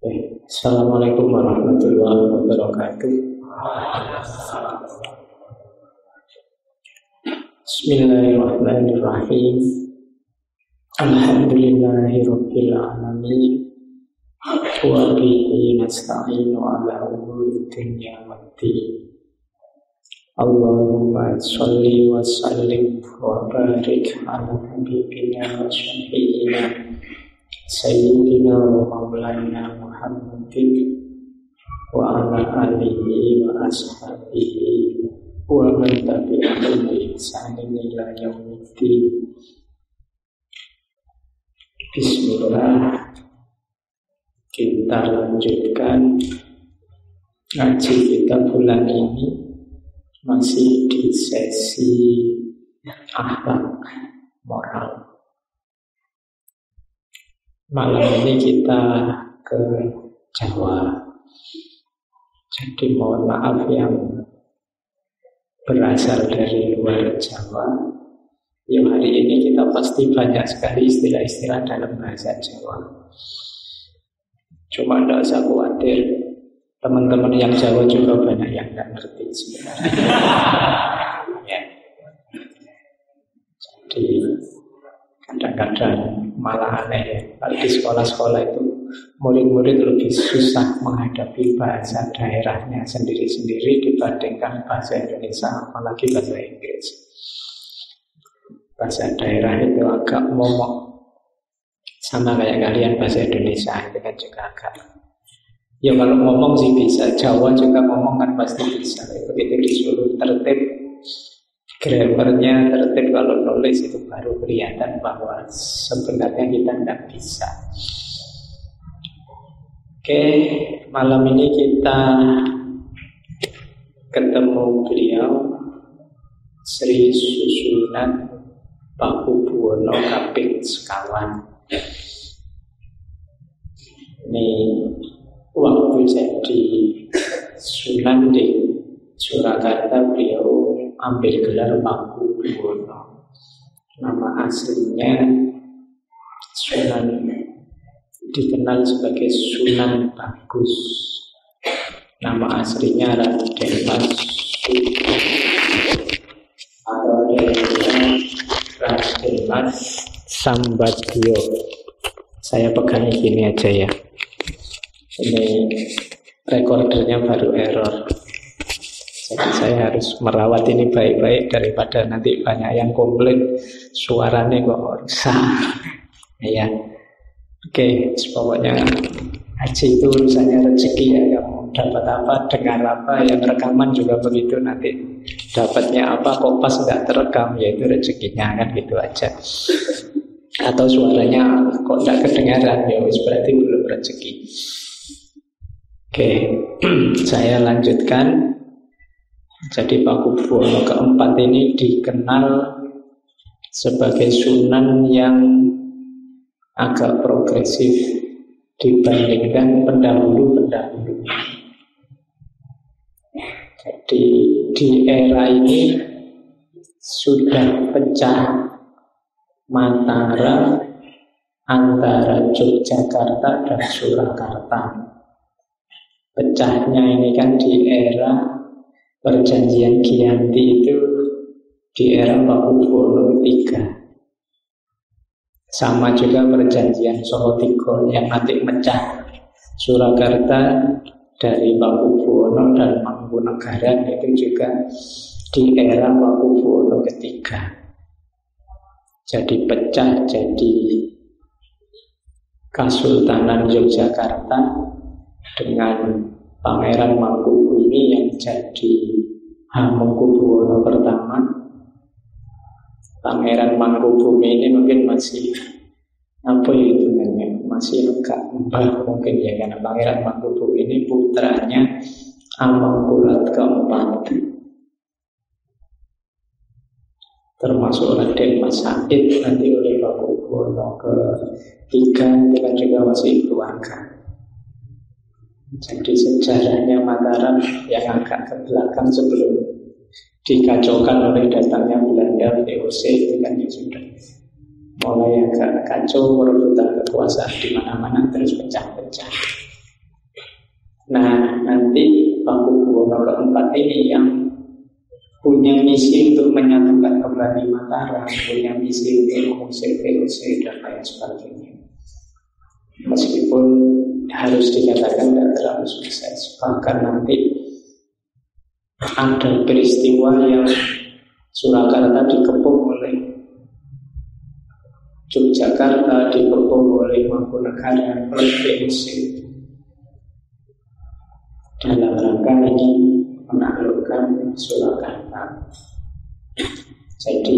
Assalamualaikum warahmatullahi wabarakatuh. Bismillahirrahmanirrahim. Alhamdulillahirabbil alamin. Wa bihi nasta'inu ala umuri dunya waddin. Allahumma sholli wa sallim wa barik ala habibina wa syafi'ina Sayyidina wa maulana Muhammadin wa ala alihi wa ashabihi wa man tabi'ahum bi ihsanin ila yaumiddin. Bismillah. Kita lanjutkan ngaji kita bulan ini, masih di sesi akhlak moral. Malam ini kita ke Jawa. Jadi mohon maaf yang berasal dari luar Jawa. Ya, hari ini kita pasti banyak sekali istilah-istilah dalam bahasa Jawa. Cuma tidak usah khawatir, teman-teman yang Jawa juga banyak yang tidak ngerti sebenarnya. Ya. Jadi kadang-kadang malah aneh. Kalau di sekolah-sekolah itu murid-murid lebih susah menghadapi bahasa daerahnya sendiri-sendiri dibandingkan bahasa Indonesia, apalagi bahasa Inggris. Bahasa daerah itu agak momok, sama kayak kalian bahasa Indonesia itu kan juga agak. Ya kalau ngomong sih bisa, Jawa juga ngomong kan pasti bisa. Begitu disuruh tertib, grammarnya tertib, kalau nulis itu baru kelihatan bahwa sebenarnya kita tidak bisa. Oke, malam ini kita ketemu beliau Sri Susunan Pakubuwono Kaping Sekawan. Ini waktu jadi Sunan di Surakarta beliau ambil gelar Pakubuwono. Nama aslinya Sunan, dikenal sebagai Sunan Bagus. Nama aslinya Raden Mas atau Raden Mas Sambagio. Saya pegang gini aja ya. Ini recordernya baru error. Jadi saya harus merawat ini baik-baik daripada nanti banyak yang komplain suaranya kok rusak. Ya. Oke, pokoknya haji itu urusannya rezeki ya. Kamu dapat apa, dengar apa, yang rekaman juga begitu, nanti dapatnya apa kok pas nggak terekam, ya itu rezekinya, kan gitu aja. Atau suaranya kok nggak kedengaran, ya berarti belum rezeki. Oke, saya lanjutkan. Jadi Pakubuwono keempat ini dikenal sebagai Sunan yang agak progresif dibandingkan pendahulu-pendahulu. Jadi di era ini sudah pecah Mataram antara Yogyakarta dan Surakarta. Pecahnya ini kan di era perjanjian Giyanti, itu di era Pakubuwono III. Sama juga perjanjian Solotigo yang nanti mecah Surakarta dari Pakubuwono dan Mangkunagaran, itu juga di era Pakubuwono III. Jadi pecah jadi Kasultanan Yogyakarta dengan Pangeran Mangkubu ini yang jadi Hamengkubuwono pertama. Pangeran Mangkubumi ini mungkin masih apa itu namanya, masih agak mbah mungkin ya, karena Pangeran Mangkubumi ini putranya Amangkurat keempat, termasuk Raden Mas Said nanti oleh Pakubuwono ketiga, itu kan juga masih keluarga. Jadi sejarahnya Mataram yang agak ke belakang sebelum dikacaukan oleh datangnya Belanda VOC, itu kan ya sudah mulai agak kacau, perebutan kekuasaan di mana-mana terus pecah-pecah. nanti Pakubuwono keempat ini yang punya misi untuk menyatukan kembali Mataram, punya misi untuk mengusir VOC dan lain sebagainya. Meskipun harus dikatakan tidak terlalu sukses, bahkan nanti ada peristiwa yang Surakarta dikepung oleh Yogyakarta, dikepung oleh Mangkunegaran, oleh VOC dalam rangka ini menaklukkan Surakarta. Jadi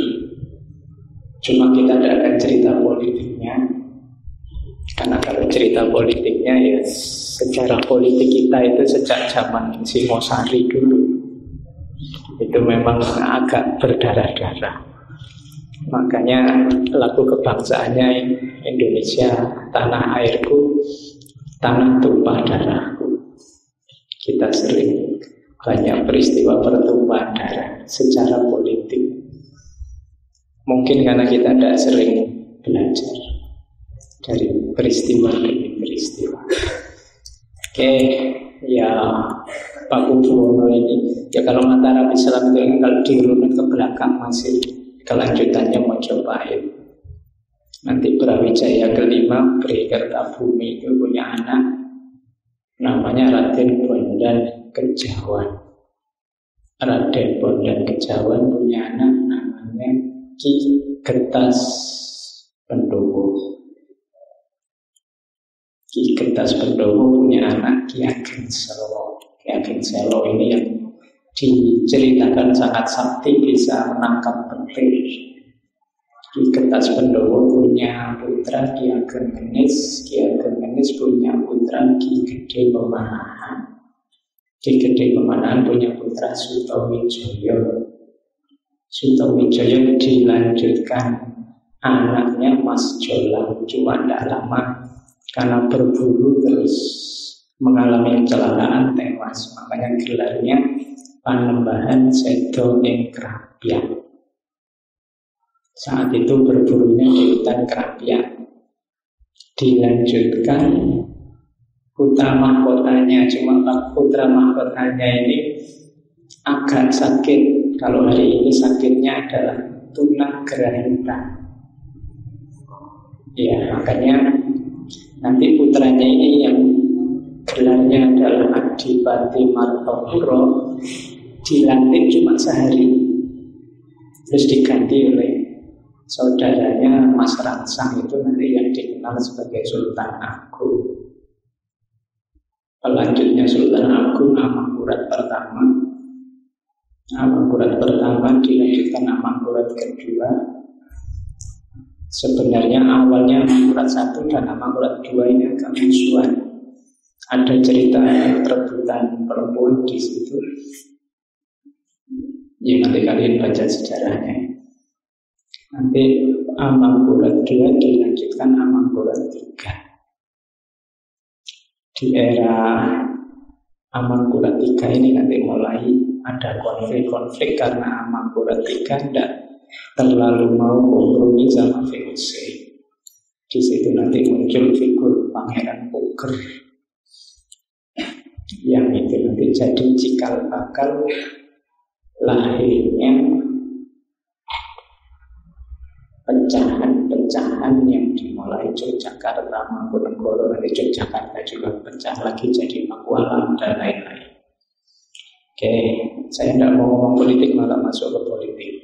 cuma kita tidak akan cerita politiknya, karena kalau cerita politiknya ya sejarah politik kita itu sejak zaman Singosari dulu itu memang agak berdarah-darah. Makanya lagu kebangsaannya Indonesia, tanah airku, tanah tumpah darahku. Kita sering banyak peristiwa pertumpahan darah secara politik. Mungkin karena kita tidak sering belajar dari peristiwa demi peristiwa. Oke, ya Pakubuwono ini, ya kalau Mataram Islam itu kalau dirunut ke belakang masih kelanjutannya Mojopahit. Nanti Brawijaya kelima, Bri Kertabumi itu punya anak namanya Raden Bondan Kejawan. Raden Bondan Kejawan punya anak namanya Ki Getas Pendowo. Ki Getas Pendowo punya anak Ki Ageng Selo. Ki Ageng Selo ini yang diceritakan sangat sakti, bisa menangkap petir. Ki Getas Pendowo punya putra Ki Ageng Genis. Ki Ageng Genis punya putra Ki Gede Pemanahan. Ki Gede Pemanahan punya putra Sutowijoyo. Sutowijoyo dilanjutkan anaknya Mas Jolang, cuma tidak lama karena berburu terus mengalami kecelakaan, tewas. Makanya gelarnya Panembahan Sedo ing Krapyak. Saat itu berburunya di hutan Krapyak. Dilanjutkan putra mahkotanya, cuma putra mahkotanya ini agak sakit. Kalau hari ini sakitnya adalah tunagrahita. Ya, makanya nanti putranya ini yang gelarnya adalah Adipati Martopuro dilantik cuma sehari, terus diganti oleh saudaranya Mas Ransang, itu nanti yang dikenal sebagai Sultan Agung. Pelanjutnya Sultan Agung Amangkurat pertama. Amangkurat pertama dilanjutkan Amangkurat kedua. Sebenarnya awalnya Amangkurat 1 dan Amangkurat 2 ini agak musuhan. Ada cerita perebutan perempuan di situ. Ya nanti kalian baca sejarahnya. Nanti Amangkurat 2 dilanjutkan Amangkurat 3. Di era Amangkurat 3 ini nanti mulai ada konflik-konflik karena Amangkurat 3 tidak terlalu mau kompromi sama VOC. Di situ nanti muncul figur Pangeran Puger yang itu nanti jadi cikal bakal lahirnya pecahan-pecahan yang dimulai Yogyakarta, Mangkunegoro, nanti Yogyakarta juga pecah lagi jadi Pakualam dan lain-lain. Oke, saya tidak mau ngomong politik, malah masuk ke politik.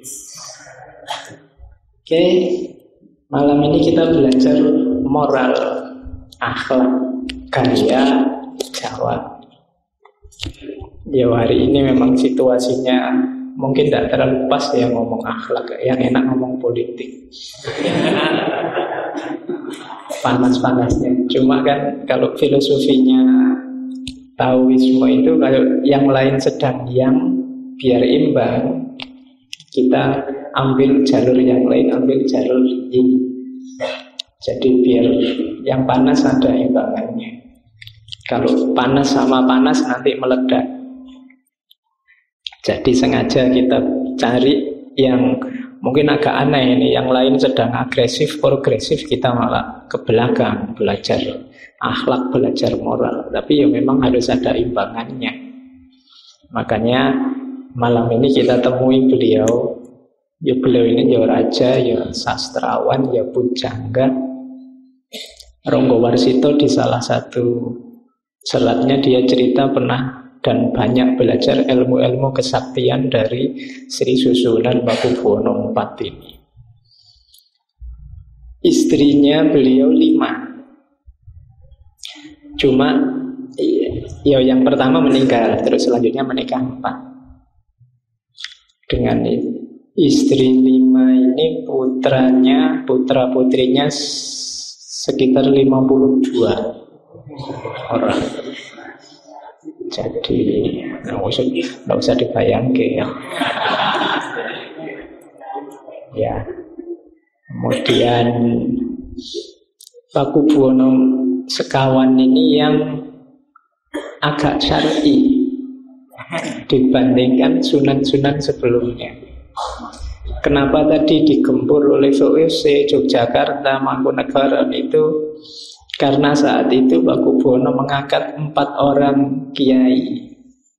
Oke, malam ini kita belajar moral, akhlak, gaya Jawa. Ya hari ini memang situasinya mungkin tidak terlalu pas ya ngomong akhlak, yang enak ngomong politik. Panas-panasnya. Cuma kan kalau filosofinya Taoisme itu kalau yang lain sedang yang biar imbang, kita ambil jalur yang lain, ambil jalur yin. Jadi biar yang panas ada imbangannya. Kalau panas sama panas nanti meledak. Jadi sengaja kita cari yang mungkin agak aneh ini, yang lain sedang agresif, progresif, kita malah ke belakang belajar akhlak, belajar moral. Tapi ya memang harus ada imbangannya. Makanya malam ini kita temui beliau. Ya beliau ini ya raja, ya sastrawan, ya pujangga. Ronggo Warsito di salah satu selatnya dia cerita pernah dan banyak belajar ilmu-ilmu kesaktian dari Sri Susunan Pakubuwono IV ini. Istrinya beliau 5. Cuma ya yang pertama meninggal, terus selanjutnya menikah 4. Dengan istri 5 ini putranya, putra-putrinya sekitar 52 orang. Jadi nggak usah dibayangkan ya. Ya. Kemudian Pakubuwono sekawan ini yang agak syar'i dibandingkan sunan-sunan sebelumnya. Kenapa tadi digempur oleh VOC, Yogyakarta, Mangkunegaran itu? Karena saat itu Pakubuwono mengangkat 4 orang kiai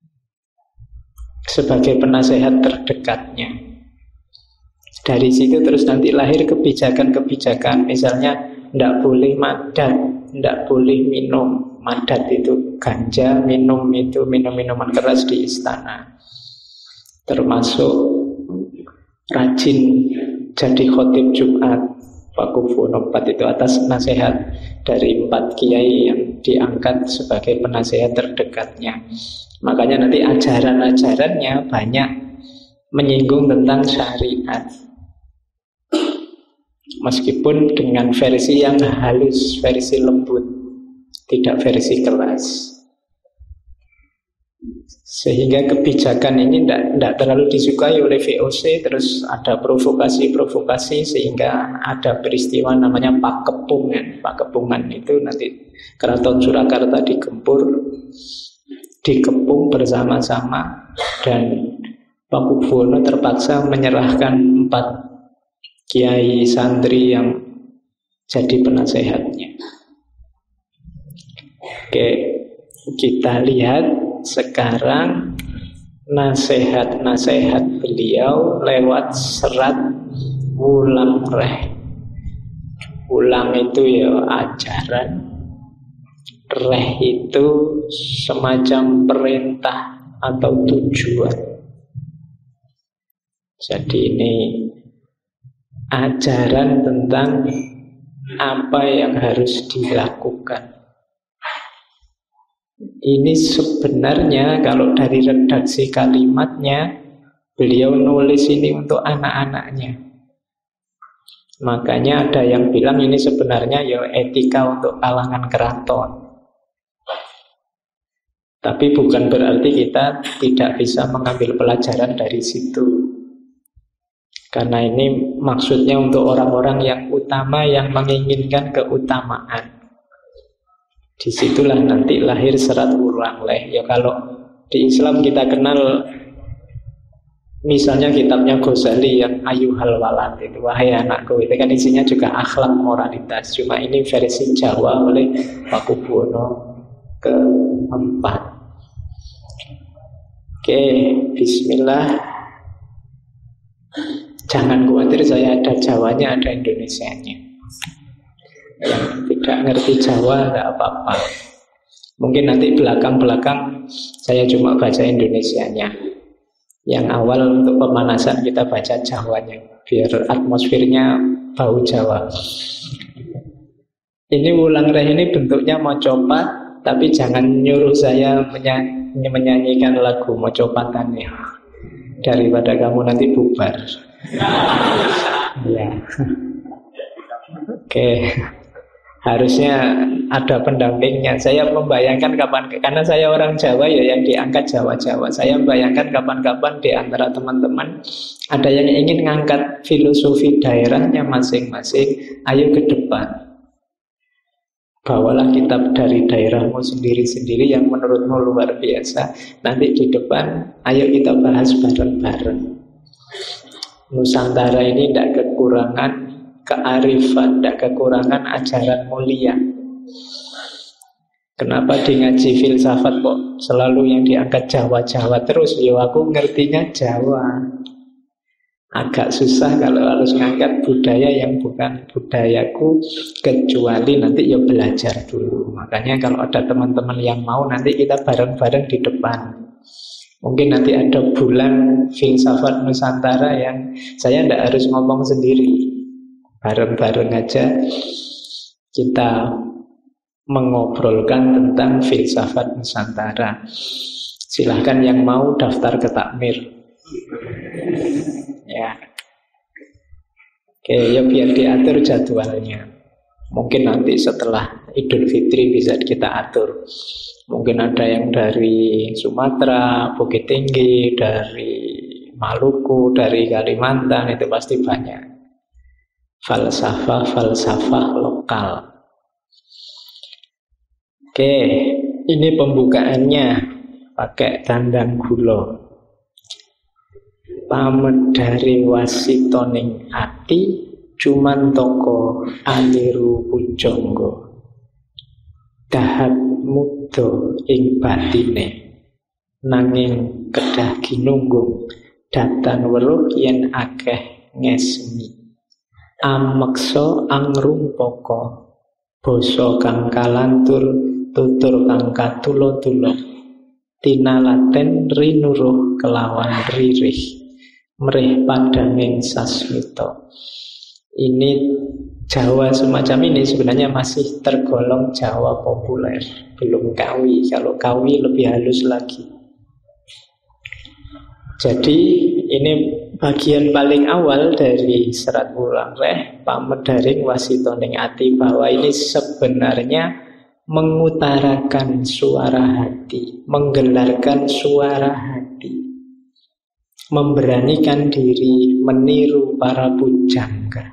sebagai penasehat terdekatnya. Dari situ terus nanti lahir kebijakan-kebijakan. Misalnya tidak boleh madat, tidak boleh minum. Madat itu ganja, minum itu minum-minuman keras di istana. Termasuk rajin jadi khotib Jumat. Pakubuwono IV itu atas nasihat dari 4 kiai yang diangkat sebagai penasehat terdekatnya. Makanya nanti ajaran-ajarannya banyak menyinggung tentang syariat, meskipun dengan versi yang halus, versi lembut, tidak versi keras. Sehingga kebijakan ini tidak terlalu disukai oleh VOC. Terus ada provokasi-provokasi sehingga ada peristiwa namanya Pakepungan. Pakepungan itu nanti Keraton Surakarta dikepung bersama-sama, dan Pakubuwono terpaksa menyerahkan 4 kiai santri yang jadi penasehatnya. Oke, kita lihat sekarang nasihat-nasihat beliau lewat serat Wulang Reh. Wulang itu ya ajaran, Reh itu semacam perintah atau tujuan. Jadi ini ajaran tentang apa yang harus dilakukan. Ini sebenarnya kalau dari redaksi kalimatnya, beliau nulis ini untuk anak-anaknya. Makanya ada yang bilang ini sebenarnya ya etika untuk kalangan keraton. Tapi bukan berarti kita tidak bisa mengambil pelajaran dari situ. Karena ini maksudnya untuk orang-orang yang utama, yang menginginkan keutamaan. Disitulah nanti lahir serat Wulang Reh. Ya kalau di Islam kita kenal misalnya kitabnya Ghazali yang Ayyuhal Walad itu, wahai anakku, itu kan isinya juga akhlak moralitas. Cuma ini versi Jawa oleh Pakubuwono ke-4. Oke, bismillah. Jangan khawatir, saya ada Jawanya, ada Indonesianya. Yang tidak ngerti Jawa nggak apa-apa. Mungkin nanti belakang-belakang saya cuma baca Indonesianya. Yang awal untuk pemanasan kita baca Jawanya, biar atmosfernya bau Jawa. Ini Wulang Reh ini bentuknya mocopat, tapi jangan nyuruh saya menyanyikan lagu mocopatannya, daripada kamu nanti bubar. Ya. Oke. Harusnya ada pendampingnya. Saya membayangkan karena saya orang Jawa ya, yang diangkat Jawa-Jawa. Saya membayangkan kapan-kapan di antara teman-teman ada yang ingin ngangkat filosofi daerahnya masing-masing. Ayo ke depan, bawalah kitab dari daerahmu sendiri-sendiri yang menurutmu luar biasa. Nanti di depan, ayo kita bahas bareng-bareng. Nusantara ini tidak kekurangan kearifan, tidak kekurangan ajaran mulia. Kenapa di ngaji filsafat kok selalu yang diangkat Jawa-Jawa terus? Yo aku ngertinya Jawa. Agak susah kalau harus ngangkat budaya yang bukan budayaku, kecuali nanti ya belajar dulu. Makanya kalau ada teman-teman yang mau, nanti kita bareng-bareng di depan. Mungkin nanti ada bulan filsafat Nusantara yang saya tidak harus ngomong sendiri. Bareng-bareng aja kita mengobrolkan tentang filsafat Nusantara. Silahkan yang mau daftar ke takmir. Ya. Oke, ya biar diatur jadwalnya. Mungkin nanti setelah Idul Fitri bisa kita atur. Mungkin ada yang dari Sumatera, Bukit Tinggi, dari Maluku, dari Kalimantan, itu pasti banyak. Falsafah lokal. Oke, ini pembukaannya pakai tandang gula. Pamedare wasitoning ati cuman toko aliru pujangga. Dahab muda ing batine nanging kedah ginunggung datan weruh yen akeh ngesmi. Ameksa angrumpaka basa kang kalantur tutur kang katula-tula tinalaten rinuruh kelawan ririh merih padanging sasmita. Ini Jawa semacam ini sebenarnya masih tergolong Jawa populer, belum Kawi. Kalau Kawi lebih halus lagi. Jadi ini bagian paling awal dari serat Wulang Reh, Pamedaring wasitoning ati, bahwa ini sebenarnya mengutarakan suara hati, menggelarkan suara hati, memberanikan diri meniru para pujangga.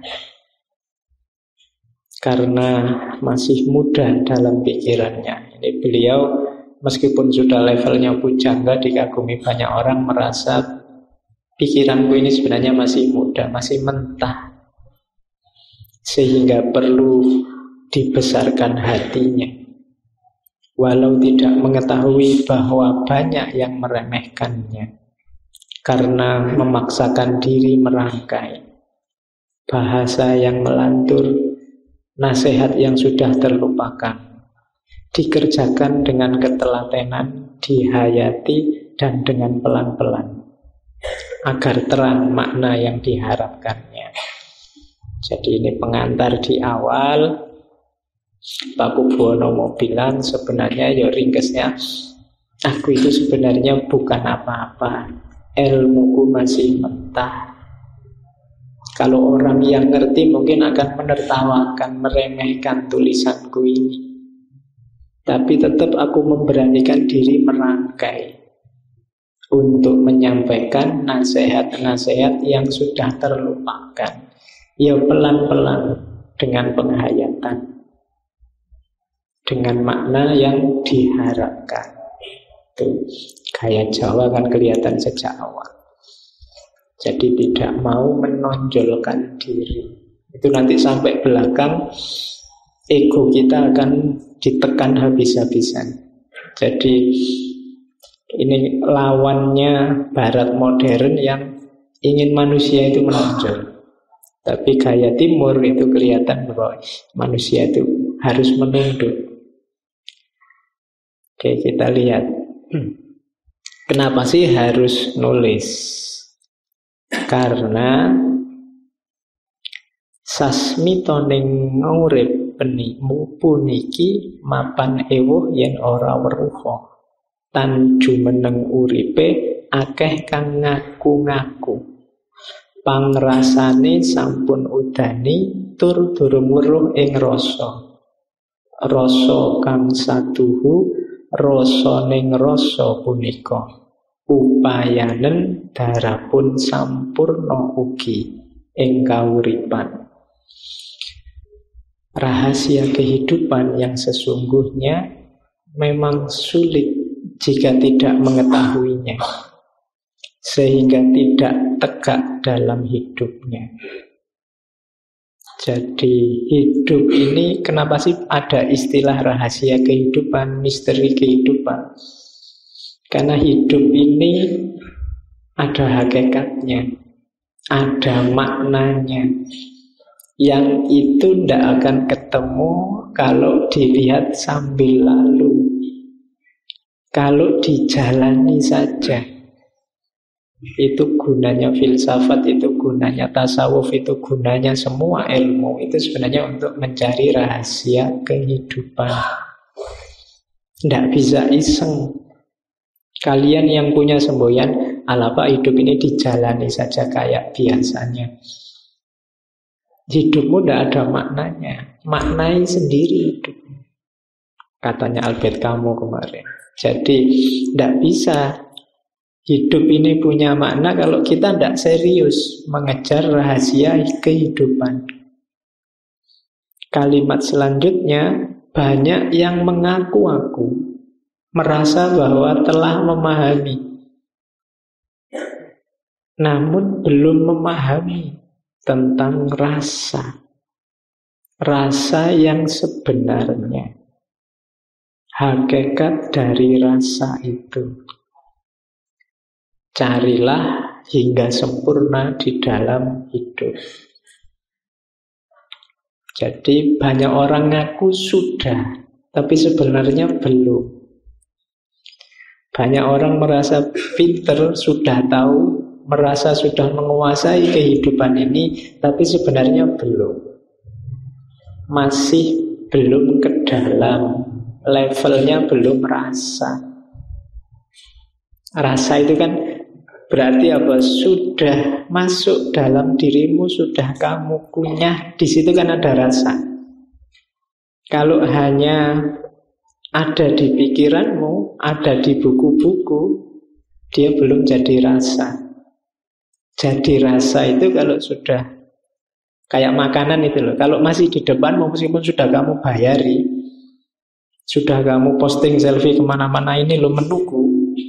Karena masih muda dalam pikirannya. Ini beliau meskipun sudah levelnya pujangga, dikagumi banyak orang, merasa pikiranku ini sebenarnya masih muda, masih mentah, sehingga perlu dibesarkan hatinya. Walau tidak mengetahui bahwa banyak yang meremehkannya, karena memaksakan diri merangkai bahasa yang melantur, nasihat yang sudah terlupakan, dikerjakan dengan ketelatenan, dihayati dan dengan pelan-pelan, agar terang makna yang diharapkannya. Jadi ini pengantar di awal. Paku Buwono mau bilang sebenarnya ya ringkesnya, aku itu sebenarnya bukan apa-apa, ilmuku masih mentah. Kalau orang yang ngerti mungkin akan menertawakan, meremehkan tulisanku ini, tapi tetap aku memberanikan diri merangkai untuk menyampaikan nasihat-nasihat yang sudah terlupakan. Ya pelan-pelan dengan penghayatan, dengan makna yang diharapkan. Itu gaya Jawa kan kelihatan sejak awal. Jadi tidak mau menonjolkan diri. Itu nanti sampai belakang ego kita akan ditekan habis-habisan. Jadi ini lawannya barat modern yang ingin manusia itu menonjol. Tapi gaya timur itu kelihatan bahwa manusia itu harus menunduk. Oke, kita lihat. Kenapa sih harus nulis? Karena sasmitoning urip penimu puniki mapan ewuh yen ora weruha. Tan jumeneng uripe akeh kang ngaku-ngaku. Pangrasane sampun udani tur durung weruh ing rasa. Rasa kang saduhu rasa ning rasa punika. Upayanen darapun sampurna ugi ing kauripan. Rahasia kehidupan yang sesungguhnya memang sulit jika tidak mengetahuinya. sehingga tidak tegak dalam hidupnya. Jadi hidup ini, kenapa sih ada istilah rahasia kehidupan, misteri kehidupan? Karena hidup ini ada hakikatnya, ada maknanya, yang itu tidak akan ketemu kalau dilihat sambil lalu, kalau dijalani saja. Itu gunanya filsafat, itu gunanya tasawuf, itu gunanya semua ilmu. Itu sebenarnya untuk mencari rahasia kehidupan. Tidak bisa iseng. Kalian yang punya semboyan, ala Pak, hidup ini dijalani saja kayak biasanya. Hidupmu tidak ada maknanya. Maknai sendiri hidupmu, katanya Albert Camus kemarin. Jadi tidak bisa hidup ini punya makna kalau kita tidak serius mengejar rahasia kehidupan. Kalimat selanjutnya, banyak yang mengaku-ngaku, merasa bahwa telah memahami, namun belum memahami tentang rasa. Rasa yang sebenarnya, hakikat dari rasa itu. Carilah hingga sempurna di dalam hidup. Jadi banyak orang ngaku sudah, tapi sebenarnya belum. Banyak orang merasa pinter, sudah tahu, merasa sudah menguasai kehidupan ini, tapi sebenarnya belum. Masih belum ke dalam, levelnya belum rasa. Rasa itu kan berarti apa? Sudah masuk dalam dirimu, sudah kamu kunyah, di situ kan ada rasa. Kalau hanya ada di pikiranmu, ada di buku-buku, dia belum jadi rasa. Jadi rasa itu kalau sudah kayak makanan itu loh. Kalau masih di depanmu, meskipun sudah kamu bayari, sudah kamu posting selfie kemana-mana, ini loh menuku,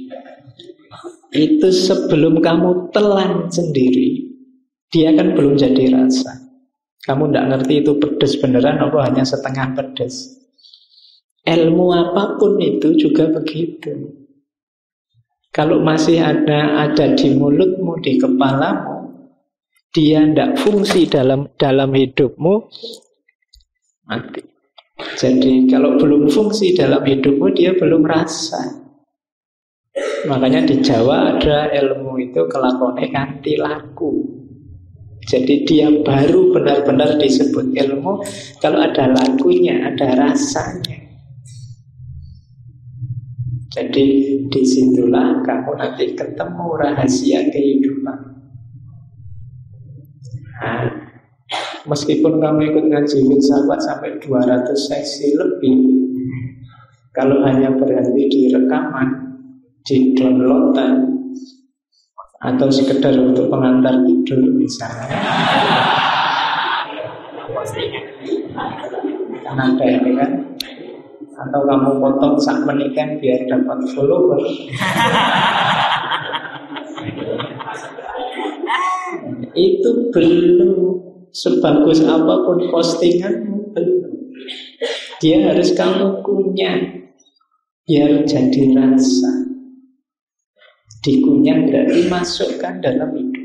itu sebelum kamu telan sendiri, dia kan belum jadi rasa. Kamu tidak ngerti itu pedas beneran apa hanya setengah pedas. Ilmu apapun itu juga begitu. Kalau masih ada di mulutmu, di kepalamu, dia tidak fungsi dalam hidupmu, mati. Jadi kalau belum fungsi dalam hidupmu, dia belum rasa. Makanya di Jawa ada ilmu itu kelakone kanthi laku. Jadi dia baru benar-benar disebut ilmu kalau ada lakunya, ada rasanya. Jadi disitulah kamu nanti ketemu rahasia kehidupan. Nah, meskipun kamu ikut ngaji filsafat sampai 200 sesi lebih, kalau hanya berhenti di rekaman, di downloadan, atau sekedar untuk pengantar tidur misalnya, kan ada ini kan, atau kamu potong sak menit kan biar dapat follower. Itu belum sebagus apapun postinganmu, belum. Dia harus kamu kunyah biar jadi rasa. Dikunyah berarti masukkan dalam hidup.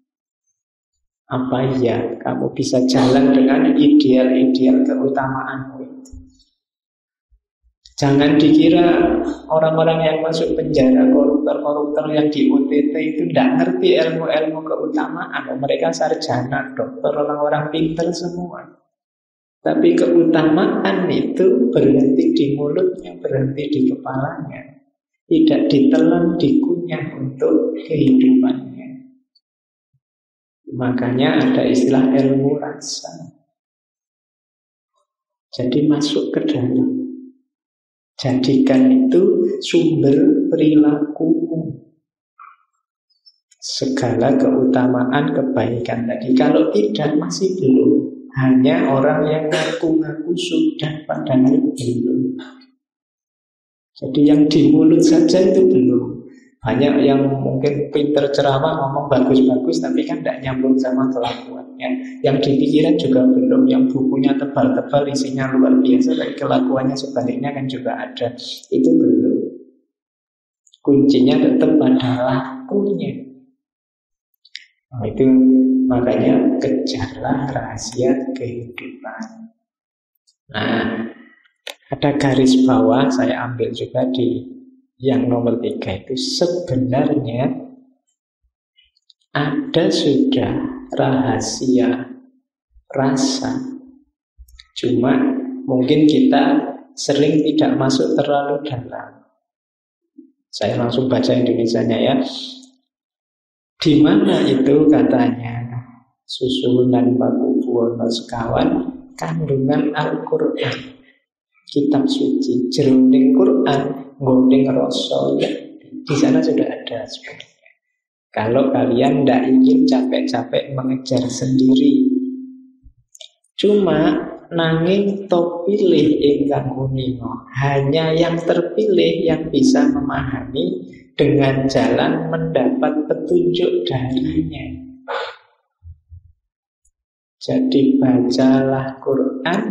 Apa ya kamu bisa jalan dengan ideal-ideal keutamaanmu itu. Jangan dikira orang-orang yang masuk penjara, koruptor-koruptor yang di OTT itu tidak ngerti ilmu-ilmu keutamaan. Mereka sarjana, dokter, orang-orang pintar semua. Tapi keutamaan itu berhenti di mulutnya, berhenti di kepalanya. Tidak ditelan, dikunyah untuk kehidupannya. Makanya ada istilah ilmu rasa. Jadi masuk ke dalam. Jadikan itu sumber perilakumu. Segala keutamaan, kebaikan tadi. Kalau tidak, masih belum. Hanya orang yang ngaku-ngaku sudah, padahal belum. Jadi yang di mulut saja itu belum. Banyak yang mungkin pinter ceramah, ngomong bagus-bagus, tapi kan tidak nyambung sama kelakuannya. Yang di pikiran juga belum, yang bukunya tebal-tebal, isinya luar biasa, tapi kelakuannya sebaliknya kan juga ada. Itu belum. Kuncinya tetap pada lakunya. Nah, itu makanya kejarlah rahasia kehidupan. Nah, ada garis bawah, saya ambil juga di yang nomor 3 itu. Sebenarnya ada sudah rahasia rasa, cuma mungkin kita sering tidak masuk terlalu dalam. Saya langsung baca Indonesianya ya. Di mana itu katanya susunan Pakubuwono sekawan kandungan Al-Quran, kitab suci, jroning Quran, nggoding rasa ya. Di sana sudah ada sebenarnya. Kalau kalian tidak ingin capek-capek mengejar sendiri, cuma nanging to pilih ingkang uninga, hanya yang terpilih yang bisa memahami dengan jalan mendapat petunjuk darinya. Jadi bacalah Quran,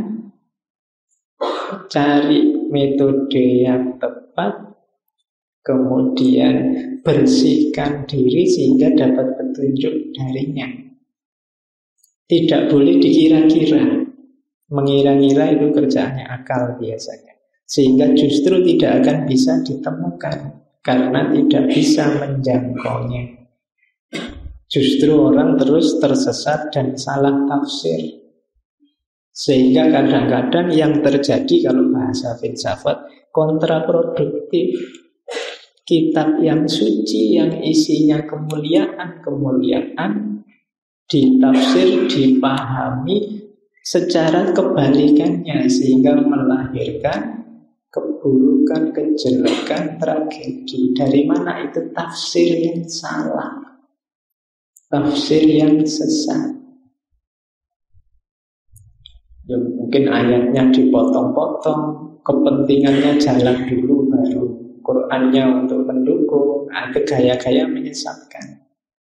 cari metode yang tepat, kemudian bersihkan diri sehingga dapat petunjuk darinya. Tidak boleh dikira-kira. Mengira-ngira itu kerjaannya akal biasanya. Sehingga justru tidak akan bisa ditemukan karena tidak bisa menjangkaunya. Justru orang terus tersesat dan salah tafsir. Sehingga kadang-kadang yang terjadi kalau bahasa filsafat kontraproduktif. Kitab yang suci yang isinya kemuliaan ditafsir, dipahami secara kebalikannya sehingga melahirkan keburukan, kejelekan, tragedi. Dari mana itu? Tafsir yang salah, tafsir yang sesat. Ya, mungkin ayatnya dipotong-potong, kepentingannya jalan dulu baru Qurannya untuk mendukung. Ada gaya-gaya menyesatkan.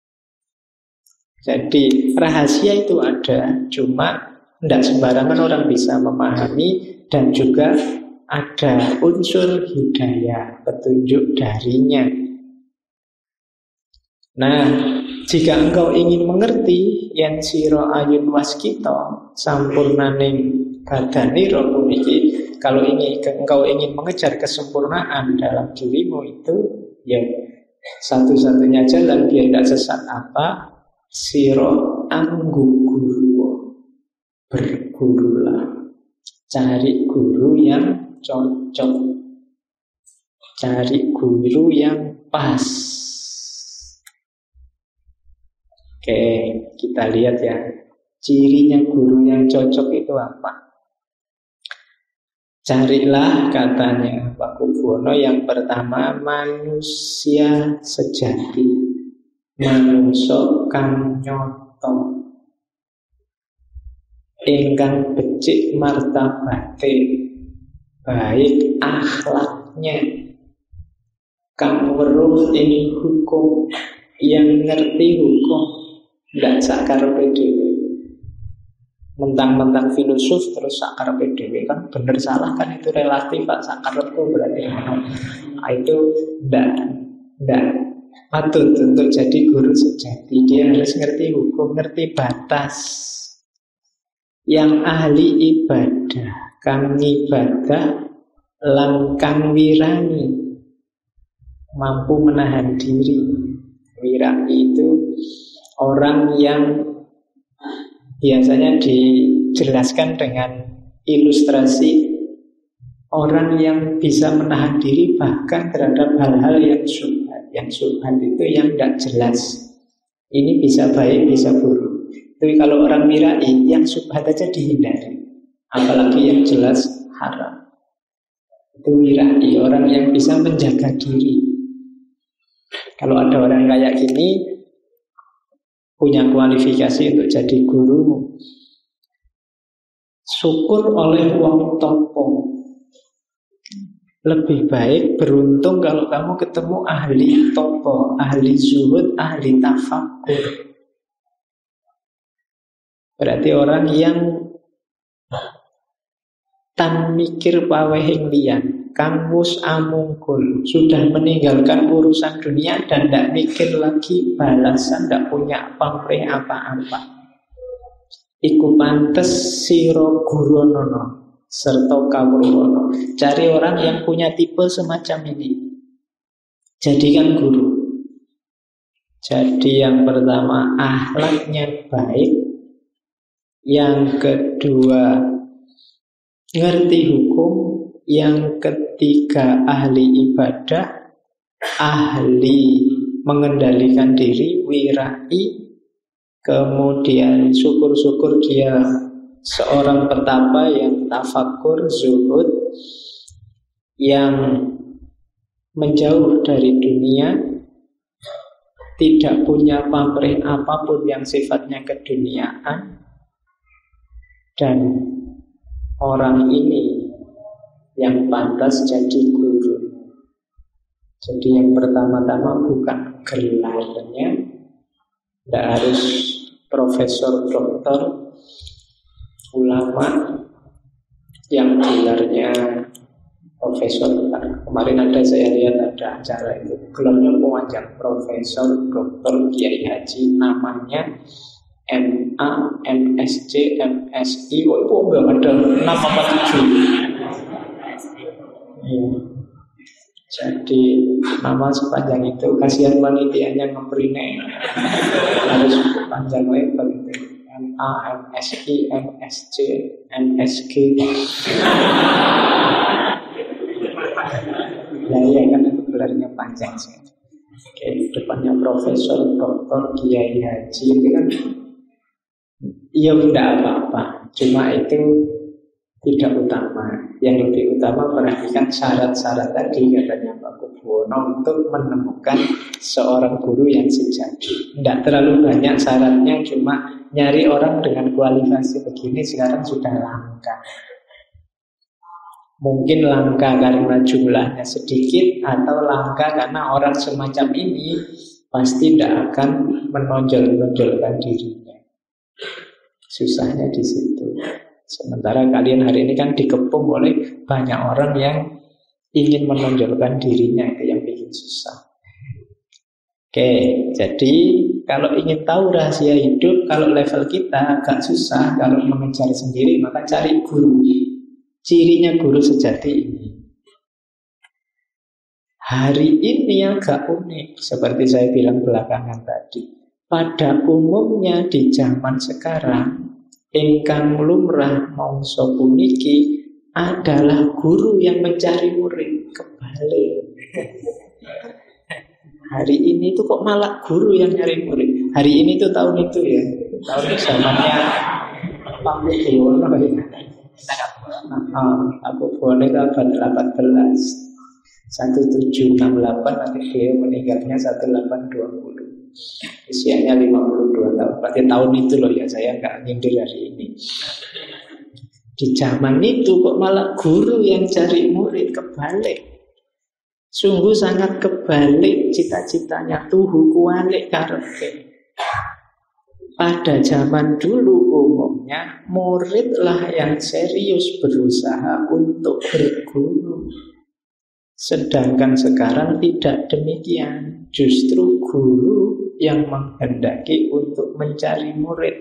Jadi rahasia itu ada, cuma tidak sembarangan orang bisa memahami, dan juga ada unsur hidayah, petunjuk darinya. Nah, jika engkau ingin mengerti yen sira ayun waskita sampurnaning badanira puniki, kalau engkau ingin mengejar kesempurnaan dalam dirimu itu, ya satu-satunya jalan biar tidak sesat apa? Siro angguguruwo, bergurulah, cari guru yang cocok, cari guru yang pas. Oke, kita lihat ya, cirinya guru yang cocok itu apa? Carilah, katanya Pakubuwono, yang pertama manusia sejati, manungsa kang nyoto, ingkang becik martabate, baik akhlaknya, kang weruh ing hukum, yang ngerti hukum, nggak sakarepe dhewe. Mentang-mentang filosof terus sakarepe dhewe, kan bener salah kan itu relatif, Pak. Sakarepku berarti itu ndak patut untuk jadi guru sejati. Dia harus ngerti hukum, ngerti batas. Yang ahli ibadah, kang ibadah lan kang wirani, mampu menahan diri. Wirani itu orang yang biasanya dijelaskan dengan ilustrasi, orang yang bisa menahan diri bahkan terhadap hal-hal yang syubhat. Yang syubhat itu yang tidak jelas. Ini bisa baik, bisa buruk. Tapi kalau orang mirai, yang syubhat aja dihindari, apalagi yang jelas haram. Itu mirai, orang yang bisa menjaga diri. Kalau ada orang kayak gini, punya kualifikasi untuk jadi guru. Syukur oleh wong topo. Lebih baik beruntung kalau kamu ketemu ahli topo, ahli zuhud, ahli tafakkur. Berarti orang yang tan mikir pawehing liyan, kang wus amungkul, sudah meninggalkan urusan dunia dan tidak mikir lagi balasan, tidak punya pamrih apa-apa. Iku pantes siro guronono serta kawruwono. Cari orang yang punya tipe semacam ini, jadikan guru. Jadi yang pertama akhlaknya baik, yang kedua ngerti hukum, yang ketiga ahli ibadah, ahli mengendalikan diri, wirai, kemudian syukur-syukur dia seorang petapa yang tafakur, zuhud, yang menjauh dari dunia, tidak punya pamrih apapun yang sifatnya keduniaan, dan orang ini yang pantas jadi guru. Jadi yang pertama-tama bukan gelarnya, tidak harus profesor, doktor, ulama yang gelarnya profesor. Kemarin ada saya lihat ada acara itu, gelarnya panjang, profesor, doktor, kiai haji, namanya MA, MSc, MSI, itu enggak ada 6 apa 7. Ya. Jadi nama sepanjang itu, kasihan panitianya ngeprint harus panjang lebar itu. MA, MSI, MSc, MSG. Nah ya kan itu gelarnya panjang sih. Oke, depannya profesor, doktor, kiai haji itu kan, iya tidak apa-apa. Cuma itu tidak utama. Yang lebih utama perhatikan syarat-syarat tadi katanya Pak Kubuwono untuk menemukan seorang guru yang sejati. Tidak terlalu banyak syaratnya, cuma nyari orang dengan kualifikasi begini sekarang sudah langka. Mungkin langka karena jumlahnya sedikit, atau langka karena orang semacam ini pasti tidak akan menonjol-nonjolkan dirinya. Susahnya di situ. Sementara kalian hari ini kan dikepung oleh banyak orang yang ingin menonjolkan dirinya, itu yang bikin susah. Oke, jadi kalau ingin tahu rahasia hidup, kalau level kita agak susah, kalau mengejar sendiri, maka cari guru. Cirinya guru sejati ini. Hari ini agak unik, seperti saya bilang belakangan tadi. Pada umumnya di zaman sekarang, ingkang lumrah mongso puniki adalah guru yang mencari murid. Kebalik. Hari ini tuh kok malah guru yang nyari murid. Hari ini tuh tahun itu ya, tahun zamannya Pak Kubuwono ya. Pak Kubuwono itu abad 18, 1768, nanti beliau meninggalnya 1820. Usianya 52 tahun. Berarti tahun itu loh ya, saya nggak nyindir hari ini. Di zaman itu kok malah guru yang cari murid. Kebalik. Sungguh sangat kebalik cita-citanya, tuhu kualik karepe. Pada zaman dulu umumnya muridlah yang serius berusaha untuk berguru. Sedangkan sekarang tidak demikian. Justru guru yang menghendaki untuk mencari murid.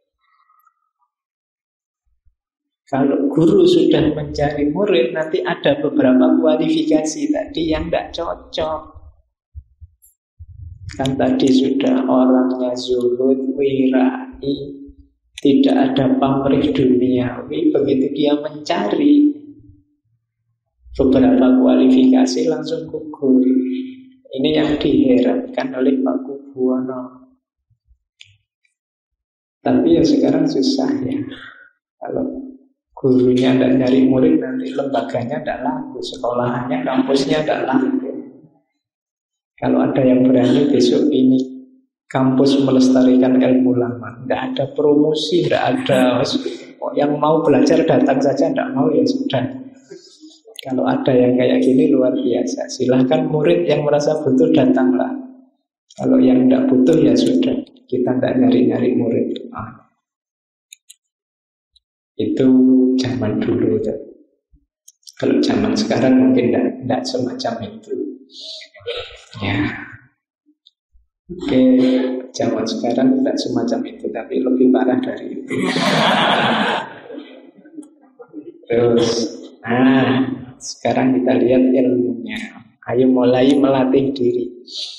Kalau guru sudah mencari murid, nanti ada beberapa kualifikasi tadi yang tidak cocok. Kan tadi sudah orangnya zuhud, wirai, tidak ada pamrih duniawi. Begitu dia mencari beberapa kualifikasi langsung gugur. Ini yang diherankan oleh Pak Kubuwono. Tapi ya sekarang susah ya. Kalau gurunya tidak nyari murid, nanti lembaganya tidak laku, sekolahannya, kampusnya tidak laku. Kalau ada yang berani besok ini kampus melestarikan ilmu lama, tidak ada promosi, tidak ada yang mau belajar datang saja, tidak mau ya sudah. Kalau ada yang kayak gini luar biasa. Silahkan murid yang merasa butuh datanglah. Kalau yang tidak butuh ya sudah. Kita tidak nyari-nyari murid. Itu zaman dulu. Kalau zaman sekarang mungkin tidak semacam itu. Ya. Oke, zaman sekarang tidak semacam itu, tapi lebih parah dari itu. Terus, sekarang kita lihat ilmunya. Ayo mulai melatih diri.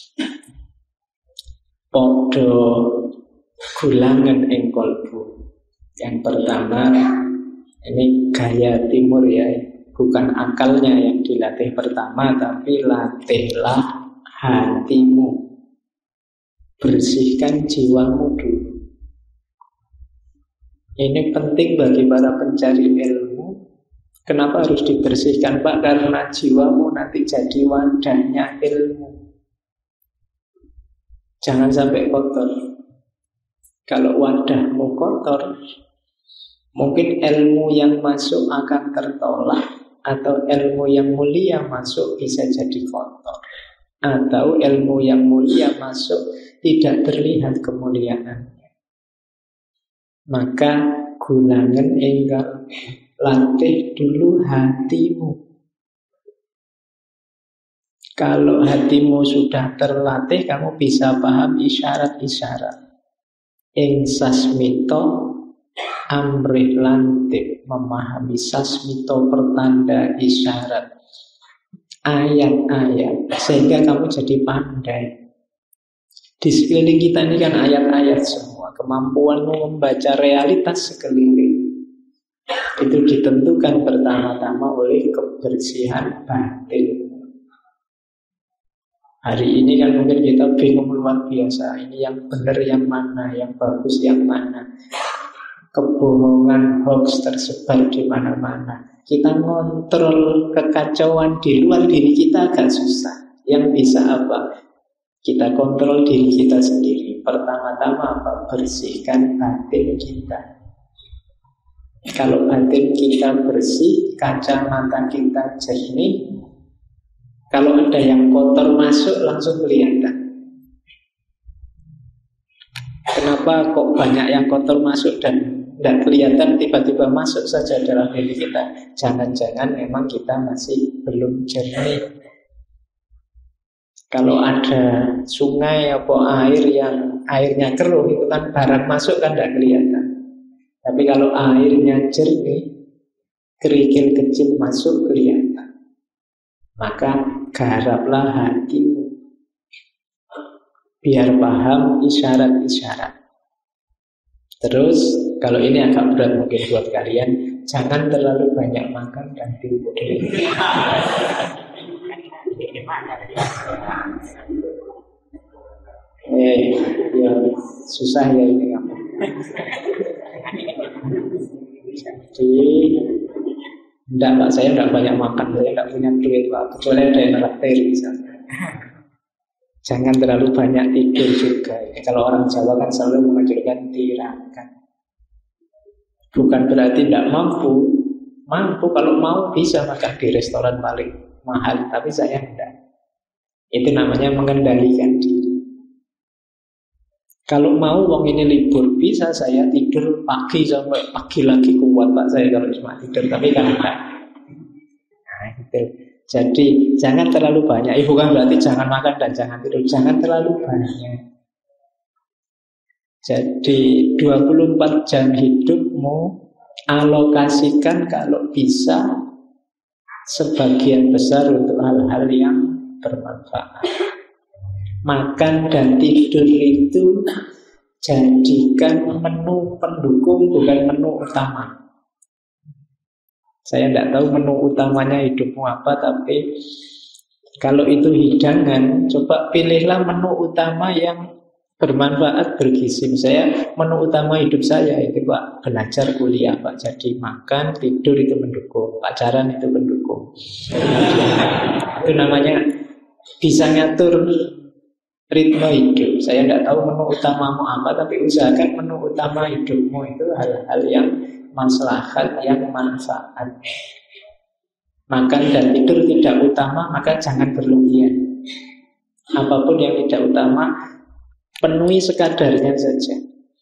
Podo gulangan ing kolbu. Yang pertama, ini gaya timur ya, bukan akalnya yang dilatih pertama, tapi latihlah hatimu. Bersihkan jiwamu dulu. Ini penting bagi para pencari ilmu. Kenapa harus dibersihkan, Pak? Karena jiwamu nanti jadi wadahnya ilmu. Jangan sampai kotor. Kalau wadahmu kotor, mungkin ilmu yang masuk akan tertolak, atau ilmu yang mulia masuk bisa jadi kotor, atau ilmu yang mulia masuk tidak terlihat kemuliaannya. Maka gulangan enggal, latih dulu hatimu. Kalau hatimu sudah terlatih, kamu bisa paham isyarat-isyarat. Ing sasmito amrih lantip, memahami sasmito pertanda isyarat, ayat-ayat, sehingga kamu jadi pandai. Di sekeliling kita ini kan ayat-ayat semua. Kemampuanmu membaca realitas sekeliling itu ditentukan pertama-tama oleh kebersihan batin. Hari ini kan mungkin kita bingung luar biasa. Ini yang benar yang mana, yang bagus yang mana. Kebohongan, hoax tersebar di mana-mana. Kita ngontrol kekacauan di luar diri kita agak susah. Yang bisa apa? Kita kontrol diri kita sendiri. Pertama-tama apa? Bersihkan batin kita. Kalau batin kita bersih, kacamata kita jernih. Kalau ada yang kotor masuk, langsung kelihatan. Kenapa kok banyak yang kotor masuk dan tidak kelihatan, tiba-tiba masuk saja dalam diri kita? Jangan-jangan memang kita masih belum jernih. Kalau ada sungai atau air yang airnya keruh, itu kan barang masuk kan tidak kelihatan. Tapi kalau airnya jernih, kerikil kecil masuk kelihatan. Maka garaplah hatimu, biar paham isyarat-isyarat. Terus, kalau ini agak berat mungkin buat kalian, jangan terlalu banyak makan dan tidur. Ya, susah ya ini kamu. Jadi, enggak Pak, saya enggak banyak makan, saya enggak punya duit Pak, kecuali ada yang traktir misalnya. Jangan terlalu banyak tidur juga. Kalau orang Jawa kan selalu mengajarkan tirakat. Bukan berarti tidak mampu. Mampu, kalau mau bisa makan di restoran paling mahal, tapi saya enggak. Itu namanya mengendalikan diri. Kalau mau wong ini libur, bisa saya tidur pagi sampai pagi lagi kuat Pak saya kalau cuma tidur, tapi kan enggak. Nah, gitu. Jadi jangan terlalu banyak. Bukan berarti jangan makan dan jangan tidur, jangan terlalu banyak. Jadi 24 jam hidupmu alokasikan kalau bisa sebagian besar untuk hal-hal yang bermanfaat. Makan dan tidur itu jadikan menu pendukung, bukan menu utama. Saya tidak tahu menu utamanya hidupmu apa, tapi kalau itu hidangan, coba pilihlah menu utama yang bermanfaat, bergizi. Saya menu utama hidup saya itu Pak, belajar kuliah Pak. Jadi makan, tidur itu mendukung, pacaran itu mendukung. Itu namanya bisa ngatur ritme hidup. Saya tidak tahu menu utamamu apa, tapi usahakan menu utama hidupmu itu hal-hal yang maslahat, yang manfaat. makan dan tidur tidak utama, maka jangan berlebihan. Apapun yang tidak utama, penuhi sekadarnya saja.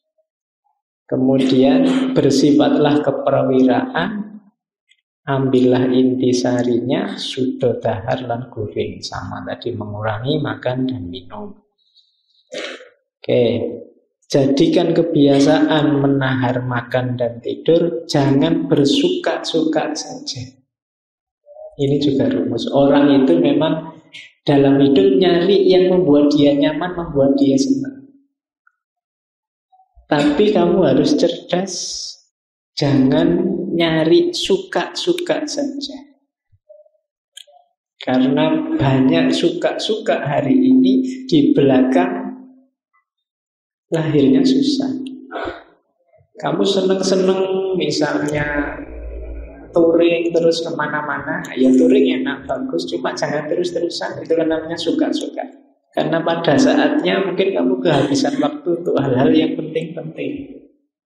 Kemudian bersifatlah keperwiraan, ambillah intisarinya, sudo dahar lan guring. Sama tadi, mengurangi makan dan minum. Oke, jadikan kebiasaan menahar makan dan tidur, jangan bersuka-suka saja. Ini juga rumus. Orang itu memang dalam hidup nyari yang membuat dia nyaman, membuat dia senang. Tapi kamu harus cerdas. Jangan nyari suka-suka saja. Karena banyak suka-suka hari ini, di belakang lahirnya susah. Kamu seneng-seneng misalnya touring terus kemana-mana, ya touring enak, bagus, cuma jangan terus-terusan. Itu kan namanya suka-suka. Karena pada saatnya mungkin kamu kehabisan waktu untuk hal-hal yang penting-penting.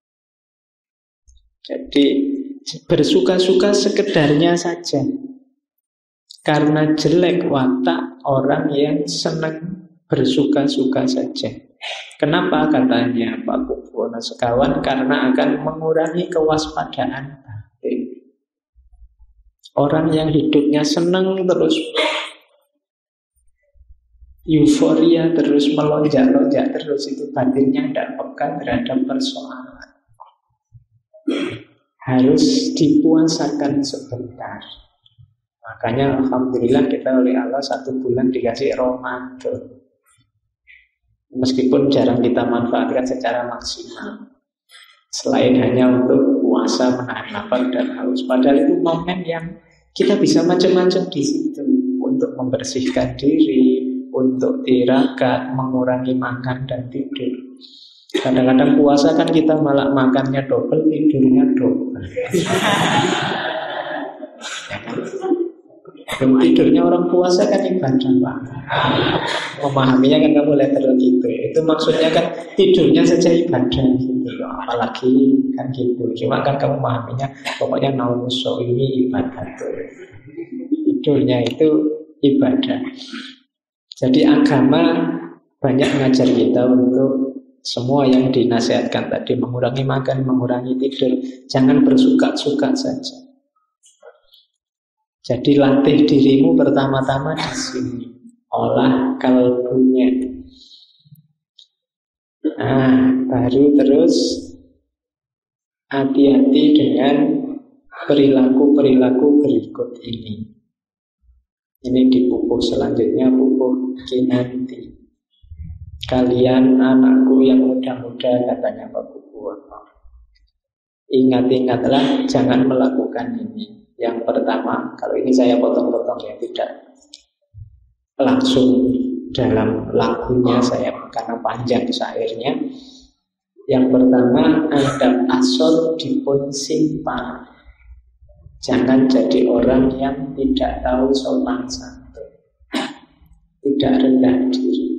Jadi bersuka-suka sekedarnya saja. Karena jelek watak orang yang senang bersuka-suka saja. Kenapa katanya Pak Kubuwono Sekawan? Karena akan mengurangi kewaspadaan batin. Orang yang hidupnya senang terus, euforia terus, melonjak-lonjak terus, itu batinnya tidak peka terhadap persoalan. Harus dipuasakan sebentar. Makanya alhamdulillah kita oleh Allah 1 bulan dikasih Ramadan. Meskipun jarang kita manfaatkan secara maksimal, selain hanya untuk puasa, menahan lapar dan haus. Padahal itu momen yang kita bisa macam-macam di situ. Untuk membersihkan diri, untuk tirakat, mengurangi makan dan tidur. Kadang-kadang puasa kan kita malah makannya double, tidurnya double. Tidurnya orang puasa kan ibadah banget. Memahaminya kan kamu letter gitu ya. Itu maksudnya kan tidurnya saja ibadah gitu. Apalagi kan gitu. Cuma kan kamu memahaminya pokoknya nauso ini ibadah tuh. Tidurnya itu ibadah. Jadi agama banyak ngajar kita untuk semua yang dinasihatkan tadi, mengurangi makan, mengurangi tidur, jangan bersuka-suka saja. Jadi latih dirimu pertama-tama di sini, olah kalbunya. Nah, baru terus hati-hati dengan perilaku-perilaku berikut ini. Ini di buku selanjutnya, buku Kinanti. Kalian anakku yang muda-muda, katanya Pak Kubuwono, ingat-ingatlah jangan melakukan ini. Yang pertama, kalau ini saya potong-potong ya, tidak langsung dalam lagunya saya karena panjang syairnya. Yang pertama, adab asor dipun simpan. Jangan jadi orang yang tidak tahu sopan santun, tidak rendah diri.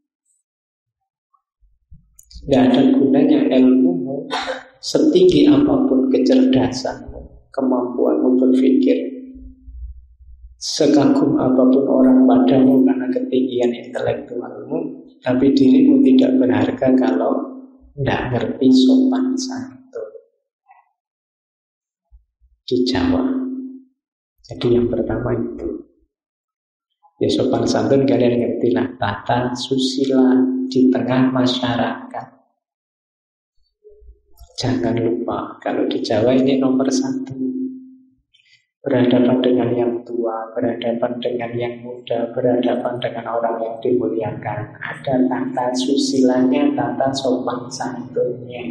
Tidak ada gunanya ilmumu, setinggi apapun kecerdasanmu, kemampuanmu berpikir, sekagum apapun orang padamu karena ketinggian intelektualmu, tapi dirimu tidak berharga kalau tidak ngerti sopan santun. Di Jawa. Jadi yang pertama itu, ya sopan santun kalian ngertilah, tata susila di tengah masyarakat. Jangan lupa, kalau di Jawa ini nomor 1. Berhadapan dengan yang tua, berhadapan dengan yang muda, berhadapan dengan orang yang dimuliakan. Ada tata susilanya, tata sopan santunnya.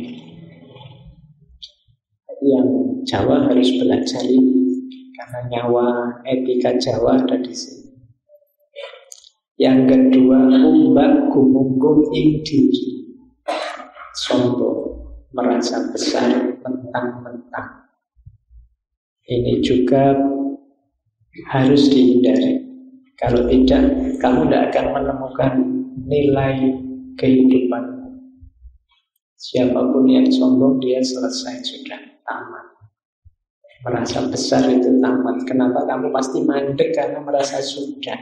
Yang Jawa harus belajar ini, karena nyawa etika Jawa ada di sini. Yang kedua, umbak gumunggung ing diri, sombong, merasa besar, mentang-mentang. Ini juga harus dihindari. Kalau tidak, kamu tidak akan menemukan nilai kehidupan. Siapapun yang sombong, dia selesai sudah, tamat. Merasa besar itu tamat. Kenapa kamu pasti mandek? Karena merasa sudah.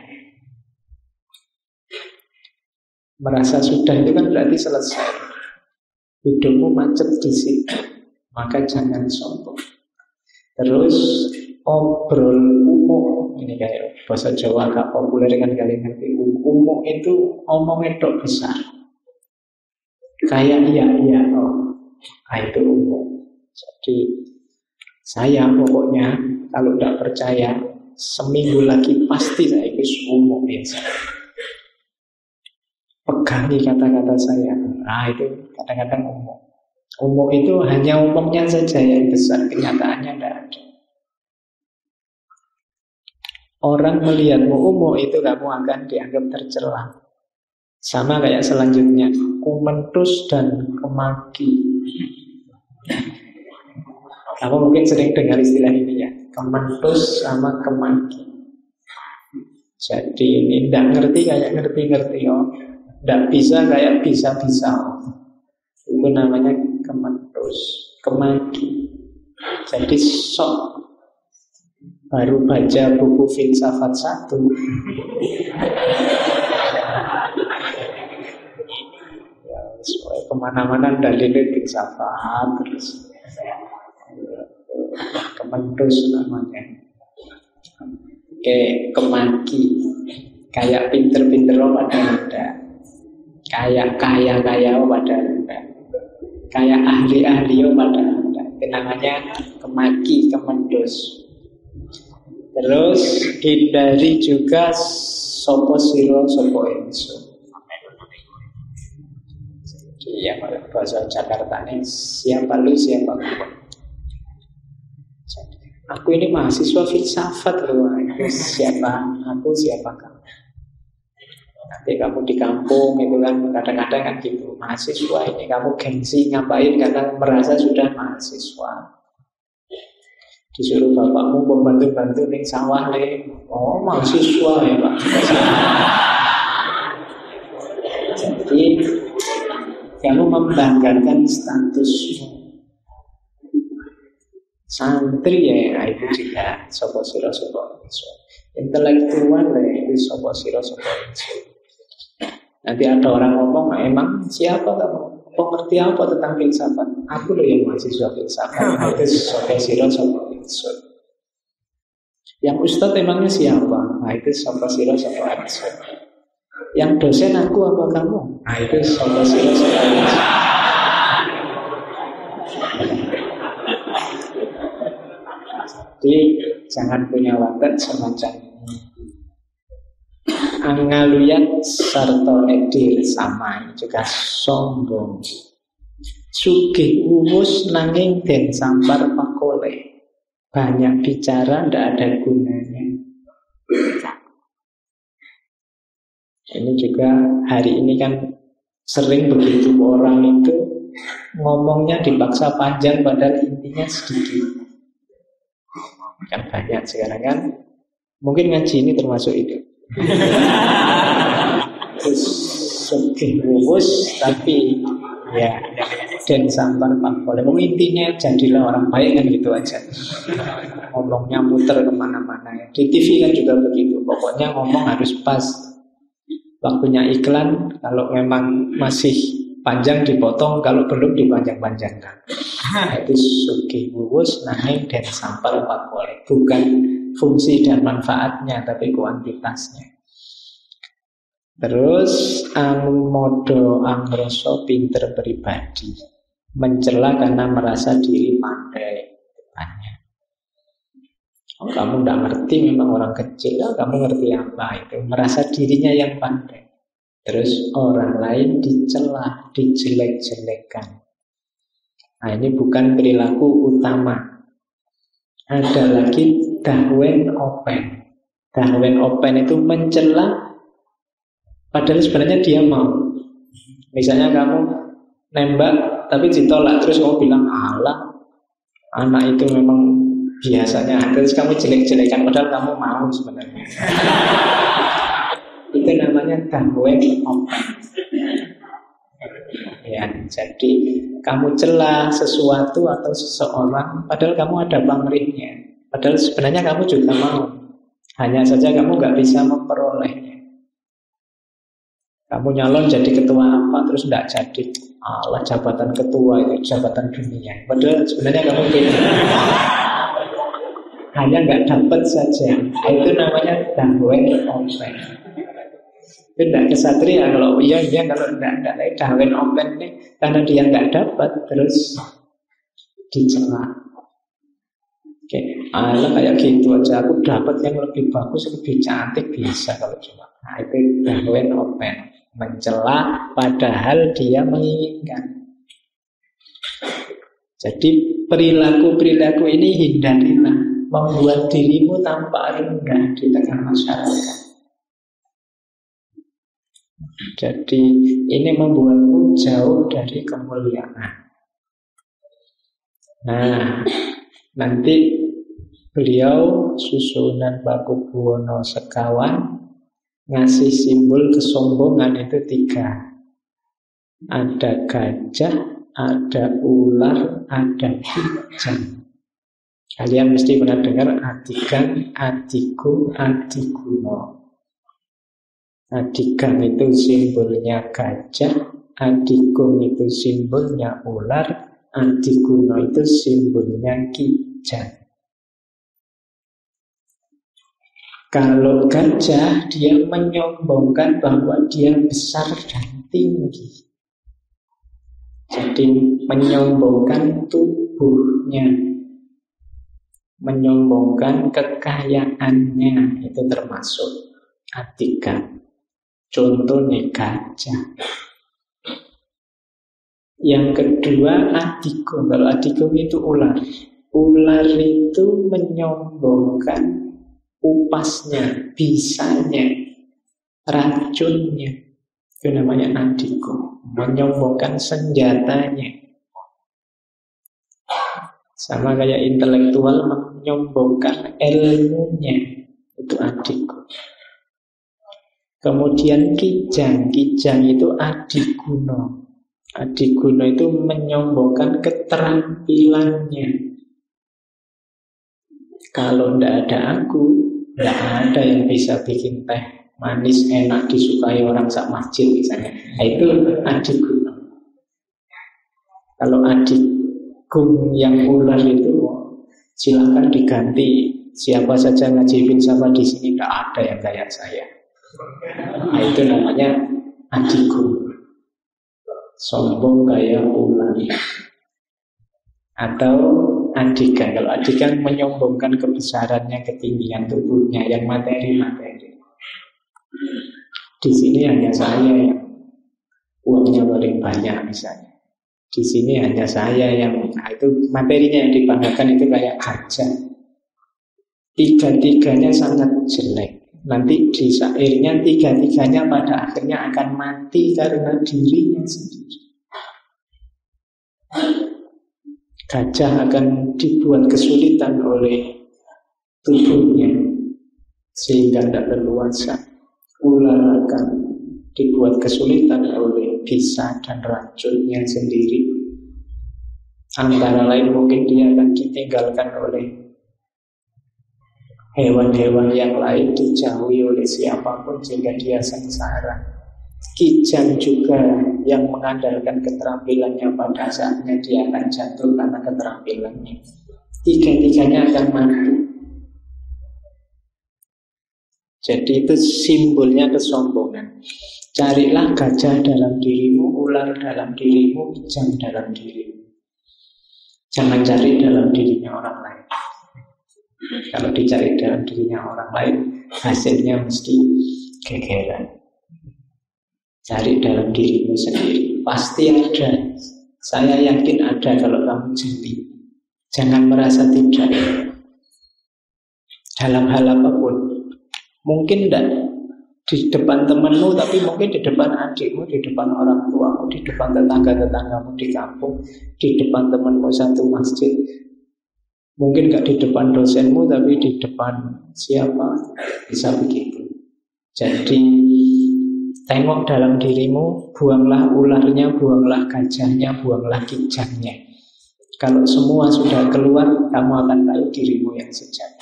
Merasa sudah itu kan berarti selesai. Hidupmu macet di situ. Maka jangan sombong. Terus obrol umum. Ini kayak bahasa Jawa agak populer kan kalian ngerti. Umum itu omong edok besar. Kayak iya oh. Nah, itu umum. Jadi saya pokoknya kalau tidak percaya seminggu lagi pasti saya itu umumin saya. Pegangi kata-kata saya. Nah itu kadang-kadang umum. Umum itu hanya umumnya saja yang besar, kenyataannya tidak ada. Orang melihatmu umum itu kamu akan dianggap tercela. Sama kayak selanjutnya, kumentus dan kemaki. Kamu mungkin sering dengar istilah ini ya, kementus sama kemaki. Jadi ini tidak ngerti kayak ngerti-ngerti oh. Tidak bisa kayak bisa-bisa. Itu namanya kementus, kemaki. Jadi sok baru baca buku filsafat 1. Ya, supaya kemana-mana dalilnya filsafat terus. Kementus namanya. Oke, kemaki. Kayak pinter-pinter padahal enggak. Kayak kaya-kaya padahal enggak. Kayak ahli-ahli padahal enggak. Itu namanya kemaki, kementus. Terus hindari juga sopo siro sopo insun. Jadi ya bahasa Jakarta ini siapa lu siapa gua. Aku ini mahasiswa filsafat loh. Siapa aku siapa kamu. Nanti kamu di kampung itu kan kadang-kadang kan gitu. Mahasiswa ini kamu gengsi ngapain karena merasa sudah mahasiswa. Disuruh bapakmu membantu-bantu ning sawah nih. Oh mahasiswa ya Pak. Jadi kamu membanggakan statusmu. Santri ya itu juga sopo siro sopo insun. Intelektual ya itu sopo siro sopo insun. Nanti ada orang ngomong, emang siapa kamu? Pengerti apa tentang filsafat? Aku loh yang mahasiswa filsafat. Itu sopo siro sopo insun. Yang ustadz emangnya siapa? Nah itu sopo siro sopo insun. Yang dosen aku apa kamu? Nah itu sopo siro sopo insun. Jadi jangan punya watak semacam ini. Angaluyat sarto edir sama juga sombong. Sugih umus nanging den sampar pakole. Banyak bicara ndak ada gunanya. Ini juga hari ini kan sering begitu orang itu ngomongnya dipaksa panjang padahal intinya sedikit. Kan banyak sekarang kan. Mungkin ngaji ini termasuk itu. Terus sugih wuwus tapi ya dan sampar pakole. Intinya jadilah orang baik kan gitu aja. Ngomongnya muter kemana-mana ya. Di TV kan juga begitu. Pokoknya ngomong harus pas. Waktunya iklan kalau memang masih panjang dipotong, kalau belum dipanjang-panjangkan. Itu sugih wuwus nanging dan sampar pakole. Bukan fungsi dan manfaatnya, tapi kuantitasnya. Terus amodo angroso pinter pribadi, mencela karena merasa diri pandai. Tanya, oh, kamu tidak ngerti, memang orang kecil. Oh, kamu ngerti apa itu? Merasa dirinya yang pandai. Terus orang lain dicela, dijelek-jelekan. Nah ini bukan perilaku utama. Ada lagi dahwen open. Dahwen open itu mencela padahal sebenarnya dia mau. Misalnya kamu nembak tapi ditolak, terus kamu bilang alah anak itu memang biasanya, terus kamu jelek-jelekan padahal kamu mau sebenarnya. Itu namanya dahwen open. Ya, jadi kamu celah sesuatu atau seseorang, padahal kamu ada pamrihnya. Padahal sebenarnya kamu juga mau. Hanya saja kamu nggak bisa memperolehnya. Kamu nyalon jadi ketua apa, terus nggak jadi. Allah, jabatan ketua itu jabatan dunia. Padahal sebenarnya kamu tidak. Hanya nggak dapat saja. Itu namanya dahwen open. Itu tidak kesatria. Kalau iya, kalau tidak dahwen open nih, karena dia nggak dapat, terus dicela. Oke, Allah kayak gitu aja. Aku dapat yang lebih bagus, lebih cantik bisa kalau cuma. Nah, itu dahwen open. Mencela padahal dia menginginkan. Jadi perilaku-perilaku ini hindarilah. Membuat dirimu tampak rendah di tengah masyarakat. Jadi ini membuatmu jauh dari kemuliaan. Nah, nanti beliau Susunan Pakubuwono sekawan ngasih simbol kesombongan itu 3. Ada gajah, ada ular, ada kijang. Kalian mesti pernah dengar adigan, adiku, adiguno. Adigan itu simbolnya gajah, adigung itu simbolnya ular, adiguno itu simbolnya kijang. Kalau gajah, dia menyombongkan bahwa dia besar dan tinggi. Jadi menyombongkan tubuhnya, menyombongkan kekayaannya, itu termasuk adikan. Contohnya gajah. Yang kedua adigung. Kalau adigung itu ular. Ular itu menyombongkan upasnya, bisanya, racunnya. Itu namanya adigung. Menyombongkan senjatanya. Sama kayak intelektual menyombongkan ilmunya. Itu adigung. Kemudian kijang. Kijang itu adiguno. Adiguno itu menyombongkan keterampilannya. Kalau tidak ada aku, tidak ada yang bisa bikin teh manis, enak, disukai orang sak masjid misalnya. Nah, itu adiguno. Kalau adigung yang ular itu, silakan diganti. Siapa saja ngaji filsafat di sini, tidak ada yang kayak saya. Nah, itu namanya adigung. Sombong kayak ular. Atau adikan. Kalau adikan menyombongkan kebesarannya, ketinggian tubuhnya, yang materi-materi. Di sini hanya saya yang uangnya paling banyak misalnya. Di sini hanya saya yang, nah itu materinya yang dibanggakan itu kayak gajah. Tiga-tiganya sangat jelek. Nanti di akhirnya tiga-tiganya pada akhirnya akan mati karena dirinya sendiri. Gajah akan dibuat kesulitan oleh tubuhnya sehingga tidak leluasa. Ular akan dibuat kesulitan oleh bisa dan racunnya sendiri. Antara lain mungkin dia akan ditinggalkan oleh hewan-hewan yang lain, dijauhi oleh siapapun sehingga dia sengsara. Kijang juga yang mengandalkan keterampilannya, pada saatnya dia akan jatuh karena keterampilannya. Tiga-tiganya akan mati. Jadi itu simbolnya kesombongan. Carilah gajah dalam dirimu, ular dalam dirimu, kijang dalam dirimu. Jangan cari dalam dirinya orang lain. Kalau dicari dalam dirinya orang lain, hasilnya mesti gegeran. Cari dalam dirimu sendiri. Pasti ada. Saya yakin ada kalau kamu jeli. Jangan merasa tidak. Dalam hal apapun. Mungkin tidak di depan temanmu, tapi mungkin di depan adikmu, di depan orang tuamu, di depan tetangga-tetanggamu di kampung, di depan temanmu satu masjid. Mungkin gak di depan dosenmu, tapi di depan siapa, bisa begitu. Jadi Tengok dalam dirimu, buanglah ularnya, buanglah gajahnya, buanglah kijangnya. Kalau semua sudah keluar, kamu akan tahu dirimu yang sejati.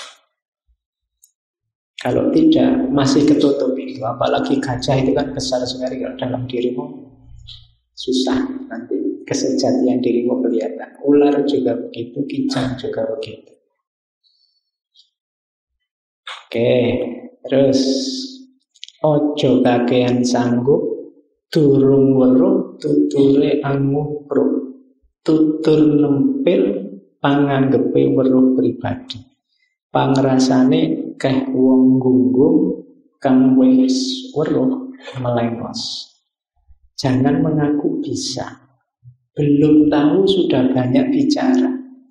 Kalau tidak, masih ketutup itu. Apalagi gajah itu kan besar sekali. Kalau dalam dirimu, susah nanti kesejatian dirimu kelihatan. Ular juga begitu, kijang juga begitu. Oke, terus ojo kakean sanggup, durung weruh tuture angupro. Tutur nempil panganggepe weruh pribadi. Pangrasane keh wong gunggung kang wis weruh melengos. Jangan mengaku bisa. Belum tahu sudah banyak bicara.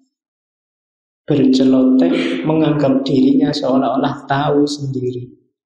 Berceloteh menganggap dirinya seolah-olah tahu sendiri.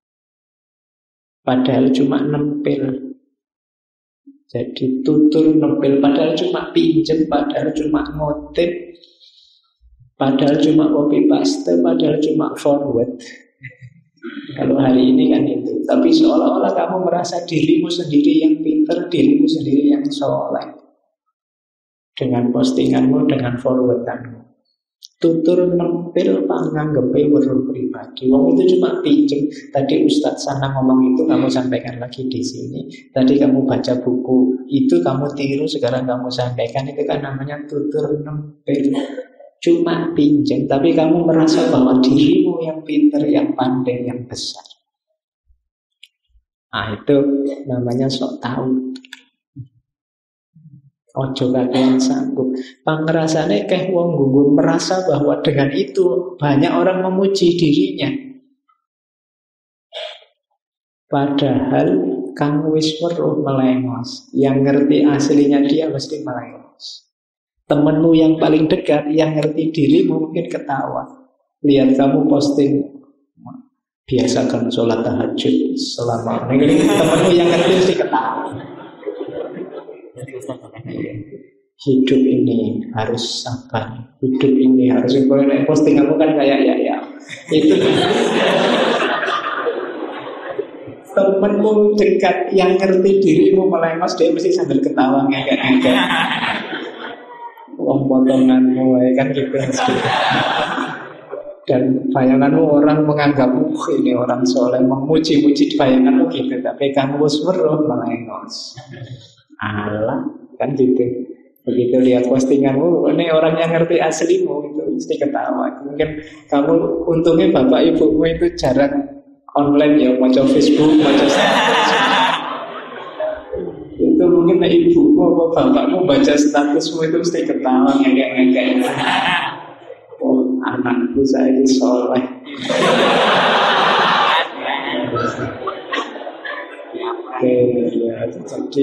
Padahal cuma nempil. Jadi tutur nempil, padahal cuma pinjem, padahal cuma ngotip, padahal cuma copy paste, padahal cuma forward. Kalau hari ini kan itu. Tapi seolah-olah kamu merasa dirimu sendiri yang pinter, dirimu sendiri yang soleh. Dengan postinganmu, dengan forwardanmu. Tutur nempil panganggepe weruh pribadi. Wong itu cuma pinjem. Tadi Ustadz sana ngomong itu, kamu sampaikan lagi di sini. Tadi kamu baca buku itu, kamu tiru, sekarang kamu sampaikan. Itu kan namanya tutur nempil. Cuma pinjem, tapi kamu merasa bahwa dirimu yang pinter, yang pandai, yang besar. Nah itu namanya sok tahu. Ojo kakean sanggup. Pangrasane keh wong gunggung, merasa bahwa dengan itu banyak orang memuji dirinya. Padahal kang wis weruh melengos. Yang ngerti aslinya dia mesti melengos. Temenmu yang paling dekat yang ngerti dirimu mungkin ketawa. Lihat kamu posting, biasakan sholat tahajud selama ini. Temenmu yang ngerti mesti ketawa. Hidup ini harus sabar. Hidup ini harus posting kamu kan kayak ya. Itu temenmu dekat yang ngerti dirimu melengos, dia mesti sambil ketawa ngekek-ngekek. Wong potonganmu kan gitu. Dan bayanganmu orang menganggapmu ini orang soleh, memuji-muji bayanganmu gitu. Tapi kamu weruh melengos. Alah, kan gitu. Begitu lihat postinganmu, ini orang yang ngerti aslimu itu mesti ketawa. Mungkin kamu untungnya bapak ibumu itu jarang online ya, macam Facebook, macam status. Itu mungkin ibumu atau bapakmu baca statusmu itu mesti ketawa ngekek-ngekek. Oh, anakku saya ini soleh. Oke, ya, jadi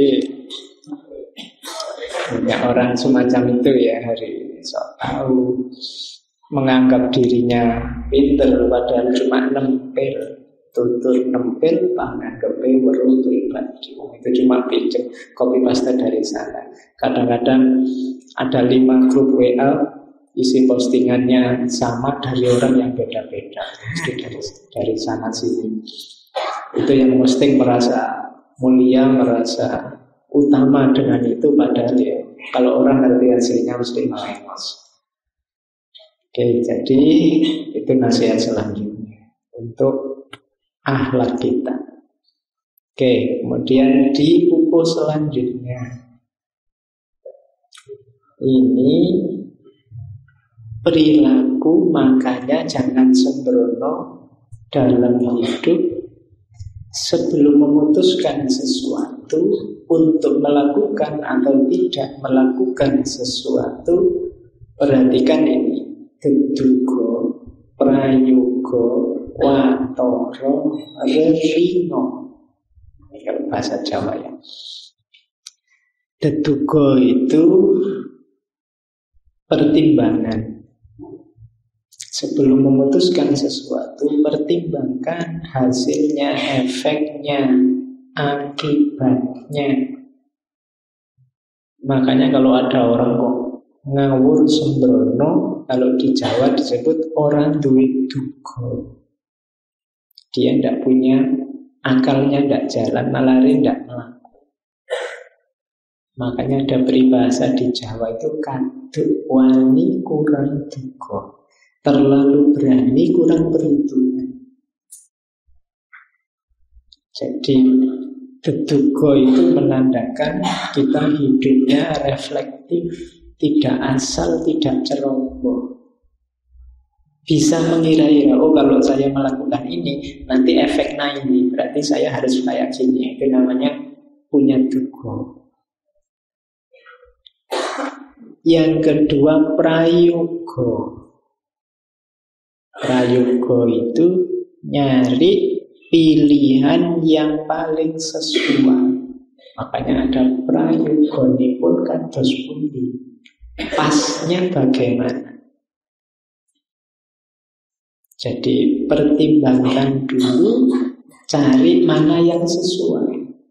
banyak orang semacam itu ya hari ini. Sok tahu, menganggap dirinya pinter padahal cuma nempel. Tutur nempel panganggepe weruh pribadi. Itu cuma pinjam copy paste dari sana. Kadang-kadang ada 5 grup WA, isi postingannya sama dari orang yang beda-beda. Mesti dari sana sini. Itu yang posting merasa mulia, merasa utama dengan itu, padahal ya kalau orang ngerti hasilnya mesti melengos. Oke, jadi itu nasihat selanjutnya untuk akhlak kita. Oke, kemudian di buku selanjutnya ini perilaku, makanya jangan sembrono dalam hidup. Sebelum memutuskan sesuatu untuk melakukan atau tidak melakukan sesuatu, perhatikan ini. Geduga, prayoga, watara, rerino. Ini kalau bahasa Jawa ya. Geduga itu pertimbangan. Sebelum memutuskan sesuatu, pertimbangkan hasilnya, efeknya, akibatnya. Makanya kalau ada orang kok ngawur sembrono, kalau di Jawa disebut orang duit duga. Dia tidak punya Akalnya tidak jalan, nalari tidak melaku. Makanya ada peribahasa di Jawa itu kaduk wani kurang duga, terlalu berani kurang perhitungan. Jadi duga itu menandakan kita hidupnya reflektif, tidak asal, tidak ceroboh. Bisa mengira-ira, oh kalau saya melakukan ini, nanti efeknya ini, berarti saya harus kayak gini. Itu namanya punya duga. Yang kedua, prayoga. Prayoga itu nyari pilihan yang paling sesuai. Makanya ada prayoga pun kados pundi. Pasnya bagaimana? Jadi pertimbangkan dulu, cari mana yang sesuai.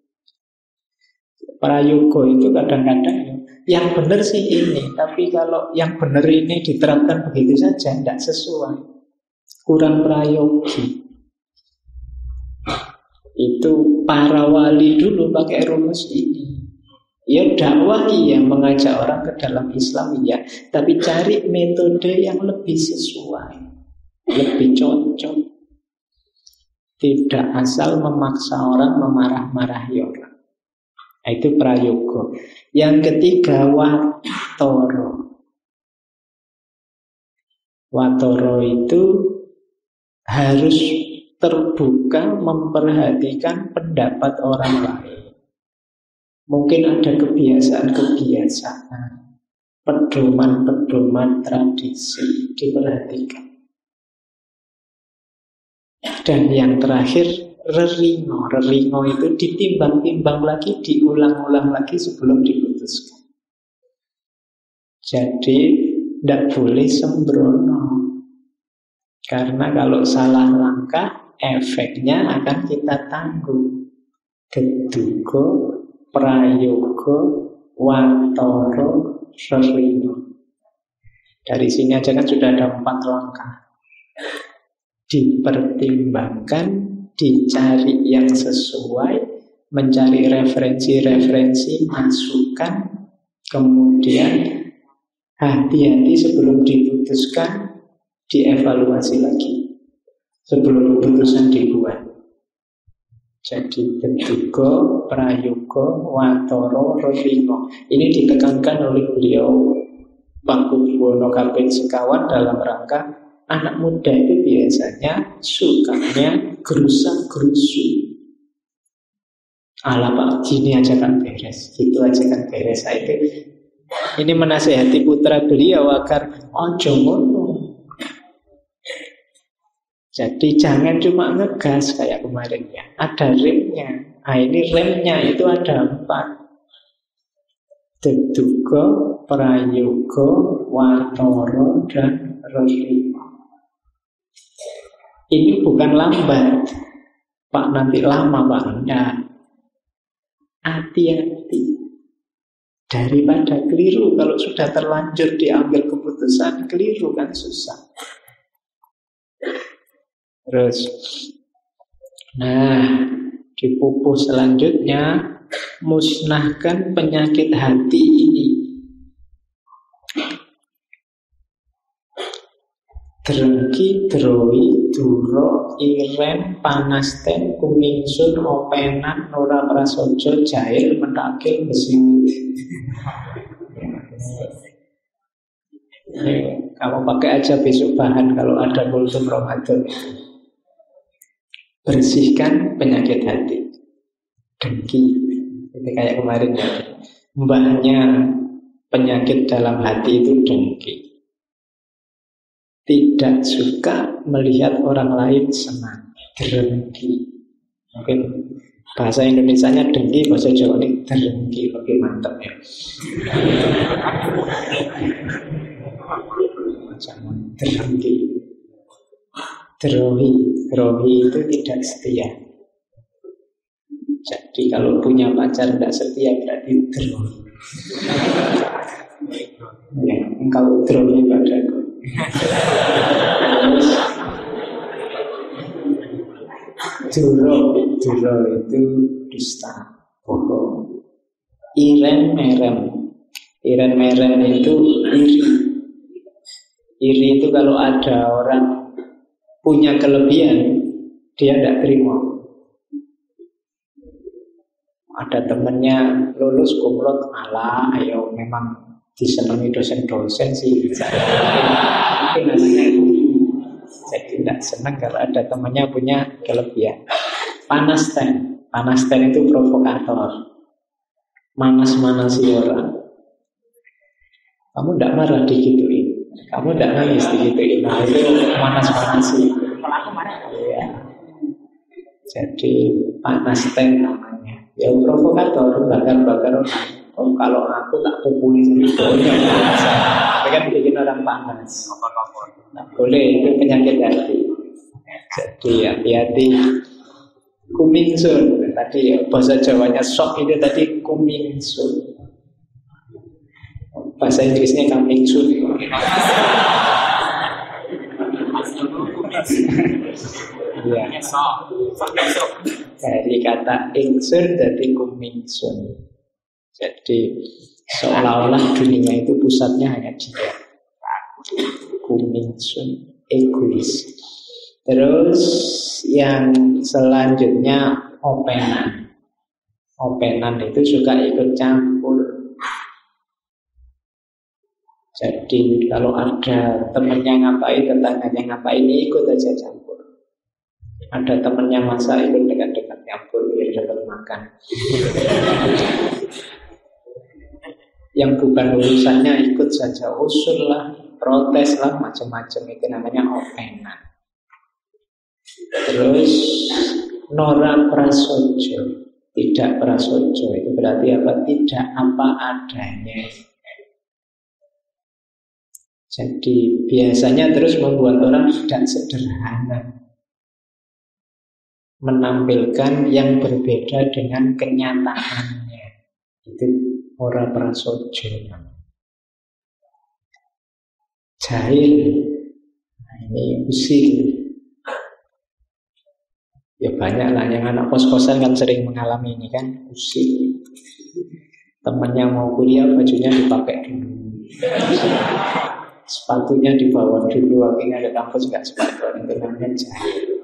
Prayoga itu kadang-kadang yang benar sih ini, tapi kalau yang benar ini diterapkan begitu saja, tidak sesuai, kurang prayogi. Itu para wali dulu pakai rumus ini. Ya dakwah iya, mengajak orang ke dalam Islam iya, tapi cari metode yang lebih sesuai, lebih cocok. Tidak asal memaksa orang, memarah-marahi orang. Nah, itu prayoga. Yang ketiga, watoro. Watoro itu harus terbuka memperhatikan pendapat orang lain. Mungkin ada kebiasaan-kebiasaan, pedoman-pedoman tradisi diperhatikan. Dan yang terakhir, reringo. Reringo itu ditimbang-timbang lagi, diulang-ulang lagi sebelum diputuskan. Jadi tidak boleh sembrono. Karena kalau salah langkah, efeknya akan kita tanggung. Keduga, prayoga, watoro, reringo. Dari sini aja kan sudah ada 4 langkah. Dipertimbangkan, dicari yang sesuai, mencari referensi-referensi, masukan, kemudian hati-hati sebelum diputuskan, dievaluasi lagi sebelum keputusan dibuat. Jadi keduga, prayoga, watoro, reringo. Ini ditekankan oleh beliau Pakubuwono kaping sekawan dalam rangka anak muda itu biasanya sukanya gerusa-gerusu. Ala Pak, gini aja kan beres, gitu aja kan beres. Ini menasehati putra beliau agar ojo ngono. Jadi jangan cuma ngegas kayak kemarin ya. Ada remnya. Nah ini remnya itu ada 4. Keduga, prayoga, watoro, dan reringo. Ini bukan lambat, Pak, nanti lama Pak. Nah, hati-hati. Daripada keliru, kalau sudah terlanjur diambil keputusan, keliru kan susah. Terus, nah, dipupuk selanjutnya, musnahkan penyakit hati ini. Drengki, droi, duro, iren, panasten, kumingsun, openan, nora prasojo, jahil, menakil, besi. Kamu pakai aja besok bahan kalau ada kultum Ramadan. Bersihkan penyakit hati. Dengki. Itu kayak kemarin ya. Mbahnya penyakit dalam hati itu dengki. Tidak suka melihat orang lain senang. Dengki. Mungkin bahasa Indonesianya dengki, bahasa Jawa ini dengki. Oke, mantap ya. Jangan dengki. Drohi itu tidak setia. Jadi kalau punya pacar tidak setia berarti drohi. Ya, engkau drohi padaku. Duro Duro itu dusta, bohong. Iren merem. Iren merem itu iri. Iri itu kalau ada orang punya kelebihan, dia tidak terima. Ada temennya lulus kumlot, alah, ayo memang disenangi dosen-dosen sih. Mungkin namanya jadi tidak senang kalau ada temannya punya kelebihan. Panas ten itu provokator, manas-manasi orang. Kamu tidak marah digituin, kamu tidak nangis digituin, nah itu manas-manasi. Ya. Jadi panas ten namanya. Ya provokator, bakar-bakar orang. Oh, kalau aku tak pukuli semuanya, tapi kan bikin orang panas. Nah, boleh, itu penyakit hati. Jadi hati-hati. Kumingsun tadi bahasa Jawanya sok itu tadi kumingsun. Bahasa Inggrisnya kamingsun. Ya. Dari kata ingsun jadi kumingsun. Jadi seolah-olah dunia itu pusatnya hanya dia. Kumingsun, egois. Terus yang selanjutnya openan. Openan itu juga ikut campur. Jadi kalau ada temennya ngapain, tetangganya ngapain, ikut aja campur. Ada temennya masak, ikut dekat-dekat campur biar dapat makan. Yang bukan urusannya ikut saja, usul lah, protes lah, macam-macam. Itu namanya openan. Terus nora prasojo, tidak prasojo, itu berarti apa? Tidak apa adanya. Jadi biasanya terus membuat orang tidak sederhana, menampilkan yang berbeda dengan kenyataannya. Itu ora prasojo. Jahil, nah ini usil. Ya banyak lah yang anak kos-kosan kan sering mengalami ini kan, usil. Temannya mau kuliah bajunya dipakai dulu, sepatunya dibawa dulu, akhirnya ada kampus nggak sepatu, itu namanya jahil.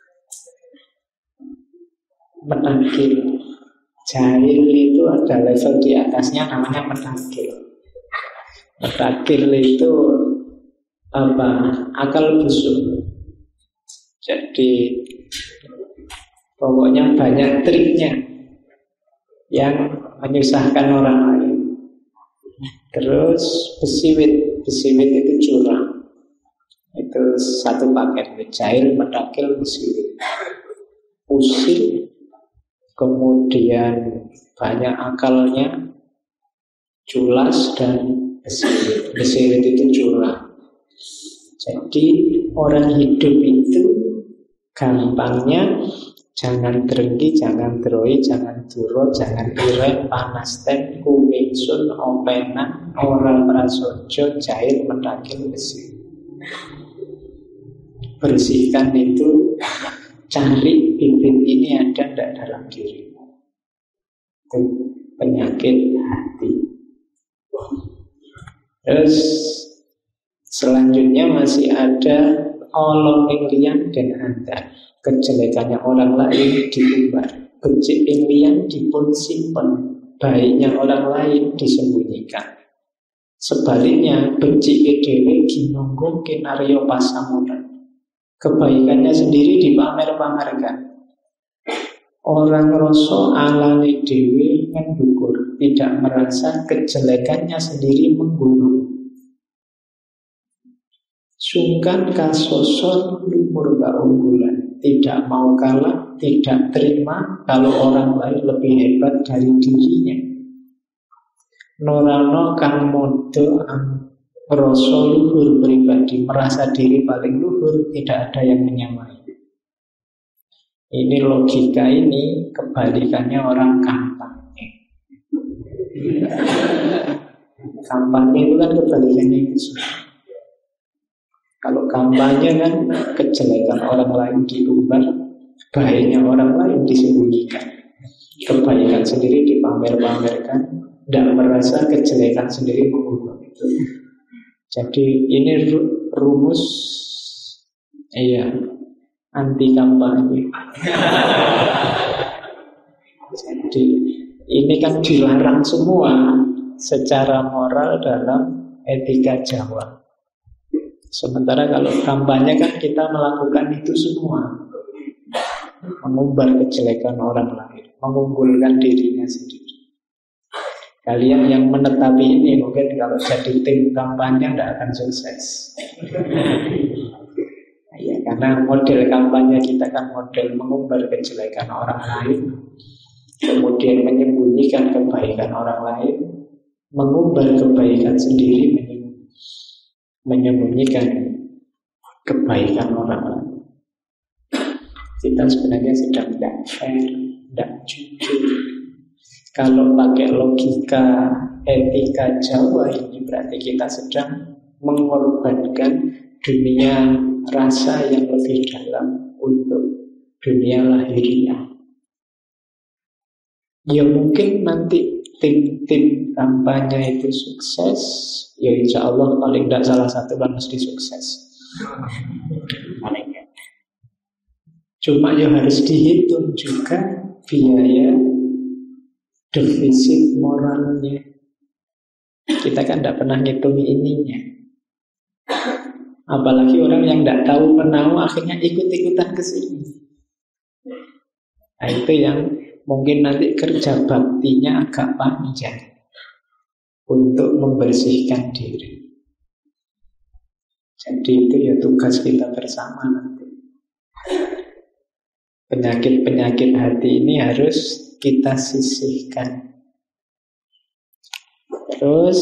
Menakil. Jahil itu ada level di atasnya namanya menakil. Menakil itu apa? Akal busuk. Jadi pokoknya banyak triknya yang menyusahkan orang lain. Terus besiwit itu curang. Itu satu paket. Jahil, menakil, besiwit. Usil, kemudian banyak akalnya, culas, dan besiwit. Besiwit itu curang. Jadi orang hidup itu gampangnya jangan drengki, jangan droi, jangan duro, jangan iren, panas ten, kumingsun, openan, ora prasojo, jahil, menakil, besiwit. Bersihkan itu, cari bibit ini ada tidak dalam dirimu. Itu penyakit hati. Terus selanjutnya masih ada olonging liyan dan anda. Kejelekannya orang lain diumbar, becik liyan dipun simpen, baiknya orang lain disembunyikan. Sebaliknya becik dhewe ginunggung kinaryo pasamuran, kebaikannya sendiri dipamer-pamerkan. Orang rasa alane dhewe ngendukur, tidak merasa kejelekannya sendiri menggunung. Sungkan kasosor lumur keunggulan, tidak mau kalah, tidak terima kalau orang lain lebih hebat dari dirinya. Norano kang modo rasa luhur pribadi, merasa diri paling luhur, tidak ada yang menyamai. Ini logika ini kebalikannya orang kampanye. Kampanye itu kan kebalikannya itu. Kalau kampanye kan kejelekan orang lain diumbar, baiknya orang lain disembunyikan, kebaikan sendiri dipamer-pamerkan, tidak merasa kejelekan sendiri mengurung itu. Jadi ini rumus anti kampanye. Jadi ini kan dilarang semua secara moral dalam etika Jawa. Sementara kalau kampanye kan kita melakukan itu semua, mengumbar kejelekan orang lain, mengunggulkan dirinya sendiri. Kalian yang menetapi ini mungkin kalau jadi tim kampanye tidak akan sukses. Ya, karena model kampanye kita kan model mengumbar kejelekan orang lain, kemudian menyembunyikan kebaikan orang lain, mengumbar kebaikan sendiri, menyembunyikan kebaikan orang lain. Kita sebenarnya sedang tidak fair, tidak jujur. Kalau pakai logika etika Jawa ini berarti kita sedang mengorbankan dunia rasa yang lebih dalam untuk dunia lahiriah. Ya mungkin nanti tim-tim kampanye itu sukses, ya insya Allah paling tidak salah satu kan mesti sukses. Cuma ya harus dihitung juga biaya defisit moralnya. Kita kan tidak pernah ngitung ininya. Apalagi orang yang tidak tahu menahu akhirnya ikut-ikutan ke sini. Nah itu yang mungkin nanti kerja baktinya agak panjang untuk membersihkan diri. Jadi itu ya tugas kita bersama nanti. Penyakit-penyakit hati ini harus kita sisihkan. Terus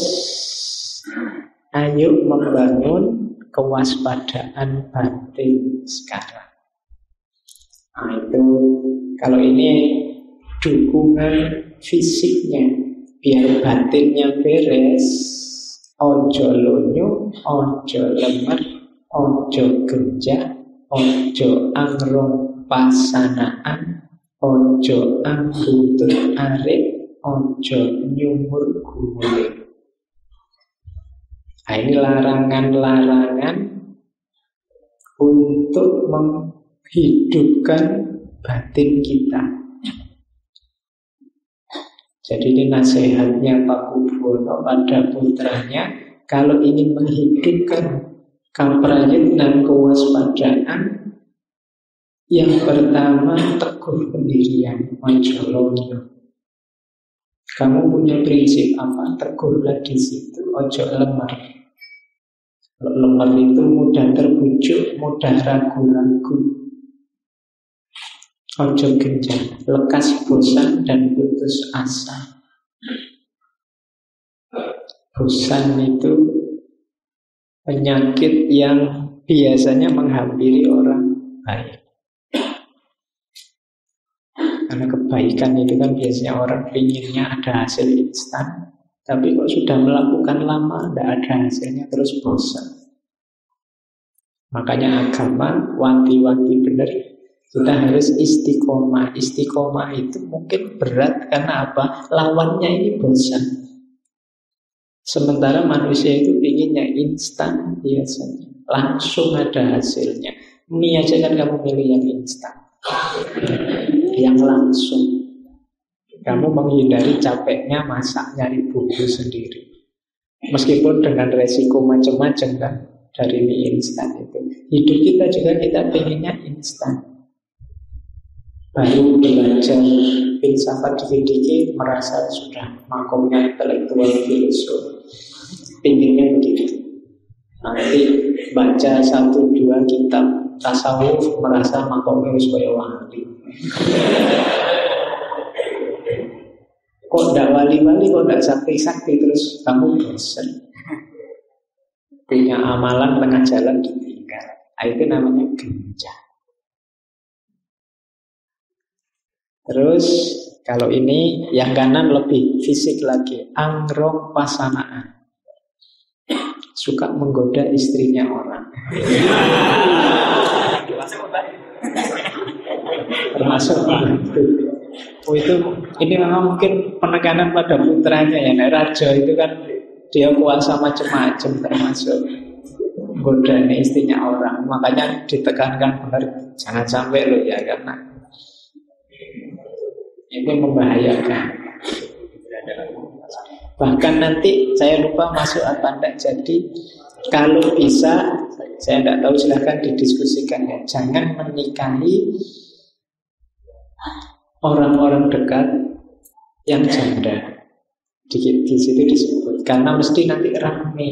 ayo membangun kewaspadaan batin sekarang. Nah itu kalau ini dukungan fisiknya biar batinnya beres, ojo lonyo, ojo lemer, ojo genjak, ojo angrong pasanaan, ojo ambutut arep, ojo nyumur guling. Nah, ini larangan-larangan untuk menghidupkan batin kita. Jadi ini nasihatnya Pak Kubono pada putranya, kalau ingin menghidupkan kaprayitnan kewaspadaan, yang pertama teguh pendirian, majolonyo. Kamu punya prinsip apa? Teguhlah di situ, ojo lemar. Kalau lemar itu mudah terbujuk, mudah ragu-ragu. Ojo genjang, lekas bosan dan putus asa. Bosan itu penyakit yang biasanya menghampiri orang baik. Karena kebaikan itu kan biasanya orang pinginnya ada hasil instan, tapi kok sudah melakukan lama tidak ada hasilnya terus bosan. Makanya agama wanti-wanti benar, kita harus istiqomah. Istiqomah itu mungkin berat karena apa? Lawannya ini bosan. Sementara manusia itu pinginnya instan biasanya, langsung ada hasilnya. Mie aja kan kamu pilih yang instan, yang langsung. Kamu menghindari capeknya masak, nyari bumbu sendiri. Meskipun dengan resiko macam-macam kan dari mie instan itu. Hidup kita juga kita pengennya instan. Baru belajar filsafat dikit-dikit merasa sudah makomnya intelektual filosof. Pengennya begitu. Nanti baca 1-2 kitab tasawuf merasa makomnya supaya wali. Kok tidak wali-wali, kok tidak sakti-sakti, terus kamu bosan. Punya amalan tengah jalan ditinggal. Itu namanya genjak. Terus kalau ini yang kanan lebih fisik lagi, angrong pasanaan. Suka menggoda istrinya orang. termasuk itu. Oh itu, ini memang mungkin penekanan pada putranya ya. Nah, raja itu kan dia kuasa macam-macam, termasuk godaan istrinya orang. Makanya ditekankan benar, jangan sampai lo ya, karena itu membahayakan. Bahkan nanti saya lupa masuk apa enggak. Jadi kalau bisa, saya tidak tahu, silahkan didiskusikan ya. Jangan menikahi orang-orang dekat yang janda. Di situ disebut, karena mesti nanti rame.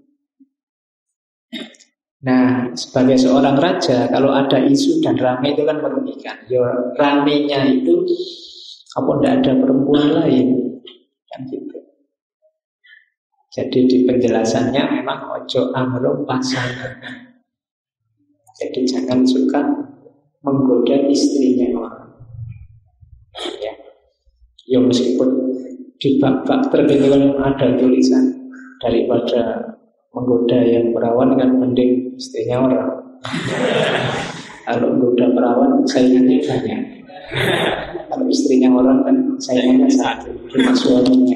Nah, sebagai seorang raja, kalau ada isu dan rame itu kan merugikan. Ya, ramenya itu apa tidak ada perempuan lain, kan gitu. Jadi di penjelasannya memang ojo amro pasangan. Jadi jangan suka menggoda istrinya orang. Ya, ya meskipun di bab-bab tertentu ada tulisan daripada menggoda yang perawan kan mending istrinya orang. Kalau menggoda perawan saingannya banyak. Kalau istrinya orang kan saingannya satu, cuma suaminya.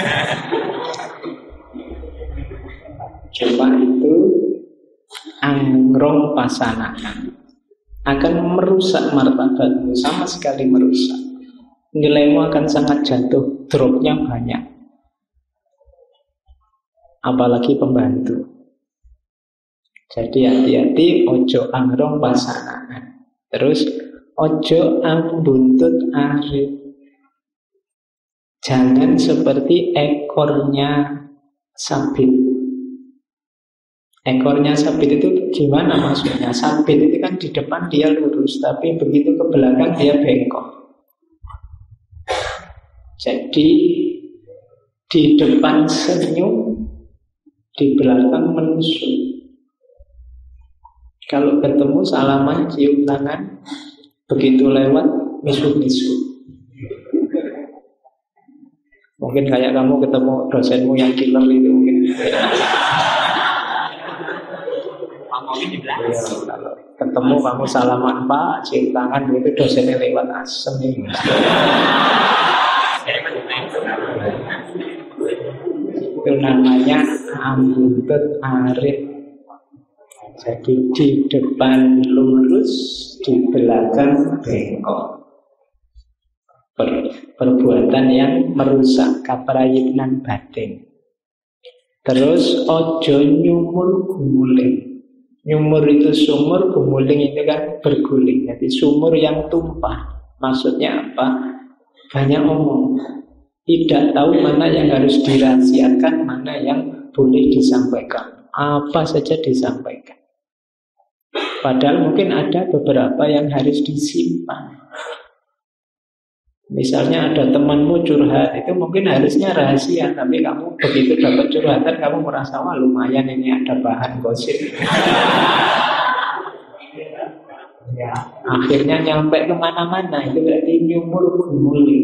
Cuma itu angrong pasangan akan merusak martabatmu, sama sekali merusak. Nilaimu akan sangat jatuh, dropnya banyak. Apalagi pembantu. Jadi hati-hati, ojo angrong pasangan. Terus ojo ambuntut arif. Jangan seperti ekornya sabit. Ekornya sabit itu gimana maksudnya? Sabit itu kan di depan dia lurus, tapi begitu ke belakang dia bengkok. Jadi di depan senyum, di belakang menusuk. Kalau ketemu salaman, cium tangan, begitu lewat misu-misu. Mungkin kayak kamu ketemu dosenmu yang killer itu mungkin. Ya, kalau ketemu kamu salaman Pak, cium tangan, begitu dosennya lewat asem nih. Itu namanya ambuntut arif. Jadi di depan lurus, di belakang bengkok. Perbuatan yang merusak kaprayitnan batin. Terus ojo nyumur gumuling. Nyumur itu sumur, gumuling itu kan berguling. Jadi sumur yang tumpah. Maksudnya apa? Banyak omong. Tidak tahu mana yang harus dirahasiakan, mana yang boleh disampaikan. Apa saja disampaikan. Padahal mungkin ada beberapa yang harus disimpan. Misalnya ada temanmu curhat, itu mungkin harusnya rahasia, tapi kamu begitu dapat curhatan, kamu merasa, wah lumayan ini ada bahan gosip. Ya, akhirnya nyampe kemana-mana, itu berarti nyumur gumuling.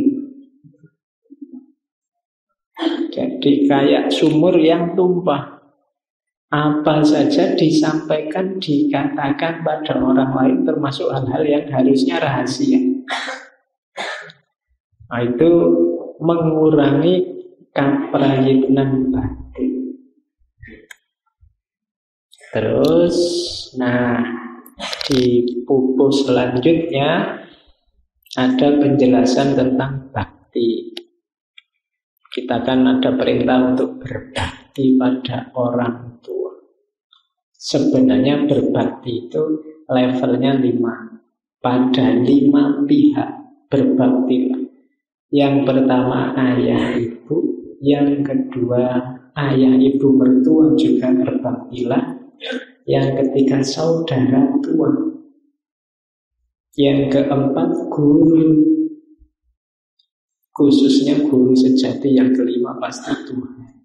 Jadi kayak sumur yang tumpah. Apa saja disampaikan, dikatakan pada orang lain, termasuk hal-hal yang harusnya rahasia. Nah, itu mengurangi kaprayitnan batin. Terus, nah di buku selanjutnya ada penjelasan tentang bakti. Kita kan ada perintah untuk berbakti pada orang tua. Sebenarnya berbakti itu levelnya 5. Pada 5 pihak berbaktilah. Yang pertama ayah ibu, yang kedua ayah ibu mertua juga berbaktilah, yang ketiga saudara tua, yang keempat guru, khususnya guru sejati, yang kelima pasti Tuhan.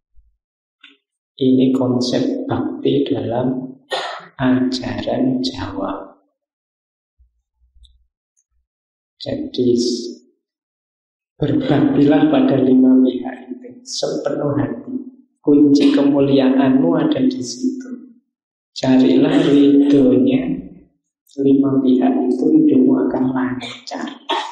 Ini konsep bakti dalam ajaran Jawa. Jadi berbaktilah pada 5 pihak itu sepenuh hati. Kunci kemuliaanmu ada di situ. Carilah ridhonya 5 pihak itu hidupmu akan lancar.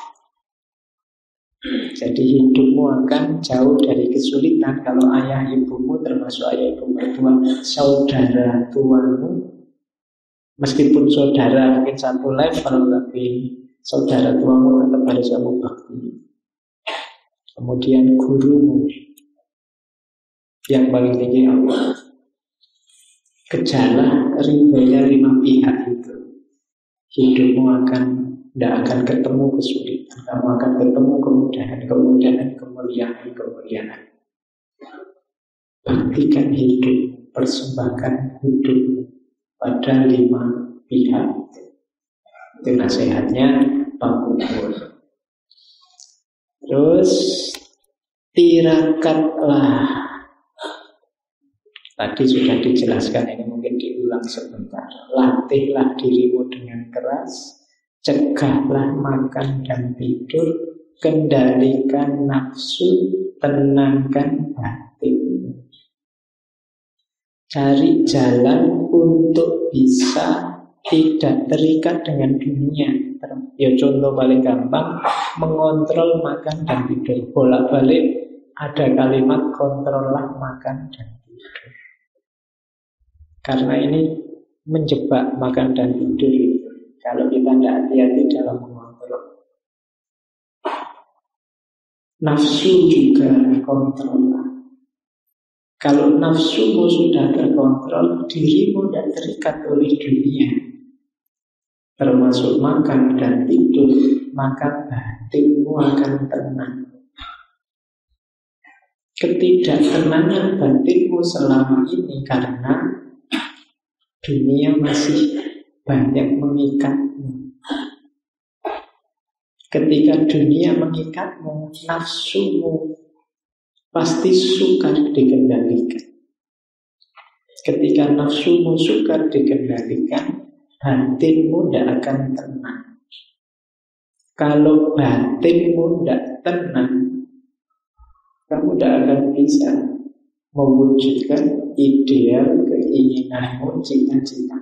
Jadi hidupmu akan jauh dari kesulitan kalau ayah ibumu, termasuk ayah ibu mertua, saudara tuamu, meskipun saudara mungkin satu level, tapi saudara tuamu tetap harus kamu bakti. Kemudian gurumu yang paling tinggi Allah. Gejala ridhonya 5 pihak itu, hidupmu tidak akan ketemu kesulitan, kamu akan ketemu kemudahan, kemuliaan. Baktikan hidup, persembahkan hidup pada 5 pihak. Itu nasihatnya Pak Kubur. Terus tirakatlah. Tadi sudah dijelaskan, ini mungkin diulang sebentar. Latihlah dirimu dengan keras, cegahlah makan dan tidur, kendalikan nafsu, tenangkan batin. Cari jalan untuk bisa tidak terikat dengan dunia. Ya contoh paling gampang, mengontrol makan dan tidur. Bolak-balik ada kalimat kontrollah makan dan tidur. Karena ini menjebak makan dan tidur itu, kalau kita tidak hati-hati dalam mengontrol. Nafsu juga kontrollah. Kalau nafsumu sudah terkontrol, dirimu tidak terikat oleh dunia, termasuk makan dan tidur, maka batinmu akan tenang. Ketidaktenangan batinmu selama ini karena dunia masih banyak mengikatmu. Ketika dunia mengikatmu, nafsumu pasti sukar dikendalikan. Ketika nafsumu sukar dikendalikan, batinmu tidak akan tenang. Kalau batinmu tidak tenang, kamu tidak akan bisa mewujudkan ideal, keinginanmu, cita-cita.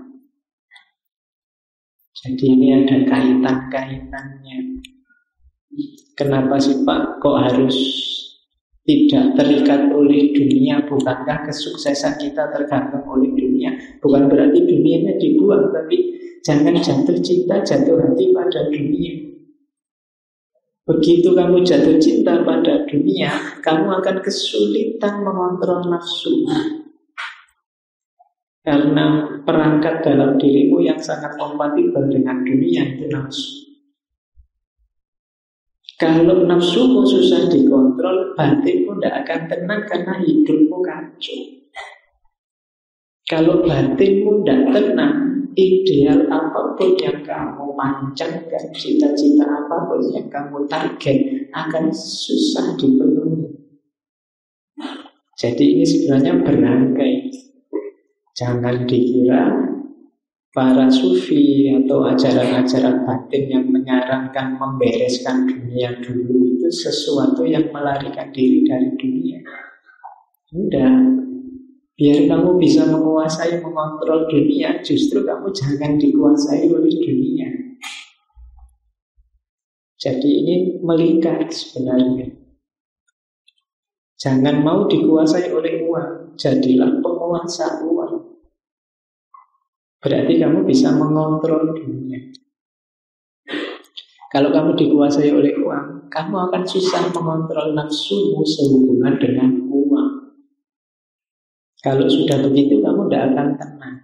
Jadi ini ada kaitan-kaitannya. Kenapa sih Pak kok harus tidak terikat oleh dunia? Bukankah kesuksesan kita tergantung oleh dunia? Bukan berarti dunianya dibuang, tapi jangan jatuh cinta, jatuh hati pada dunia. Begitu kamu jatuh cinta pada dunia, kamu akan kesulitan mengontrol nafsu. Karena perangkat dalam dirimu yang sangat kompatibel dengan dunia itu nafsu. Kalau nafsumu susah dikontrol, batinmu tidak akan tenang karena hidupmu kacau. Kalau batinmu tidak tenang, ideal apapun yang kamu pancangkan, cita-cita apapun yang kamu target akan susah dipenuhi. Jadi ini sebenarnya berangkai. Jangan dikira para sufi atau ajaran-ajaran batin yang menyarankan membereskan dunia dulu itu sesuatu yang melarikan diri dari dunia. Sudah, biar kamu bisa menguasai, mengontrol dunia, justru kamu jangan dikuasai oleh dunia. Jadi ini melingkar sebenarnya. Jangan mau dikuasai oleh uang, jadilah penguasa uang. Berarti kamu bisa mengontrol dunia. Kalau kamu dikuasai oleh uang, kamu akan susah mengontrol nafsumu sehubungan dengan uang. Kalau sudah begitu, kamu tidak akan tenang.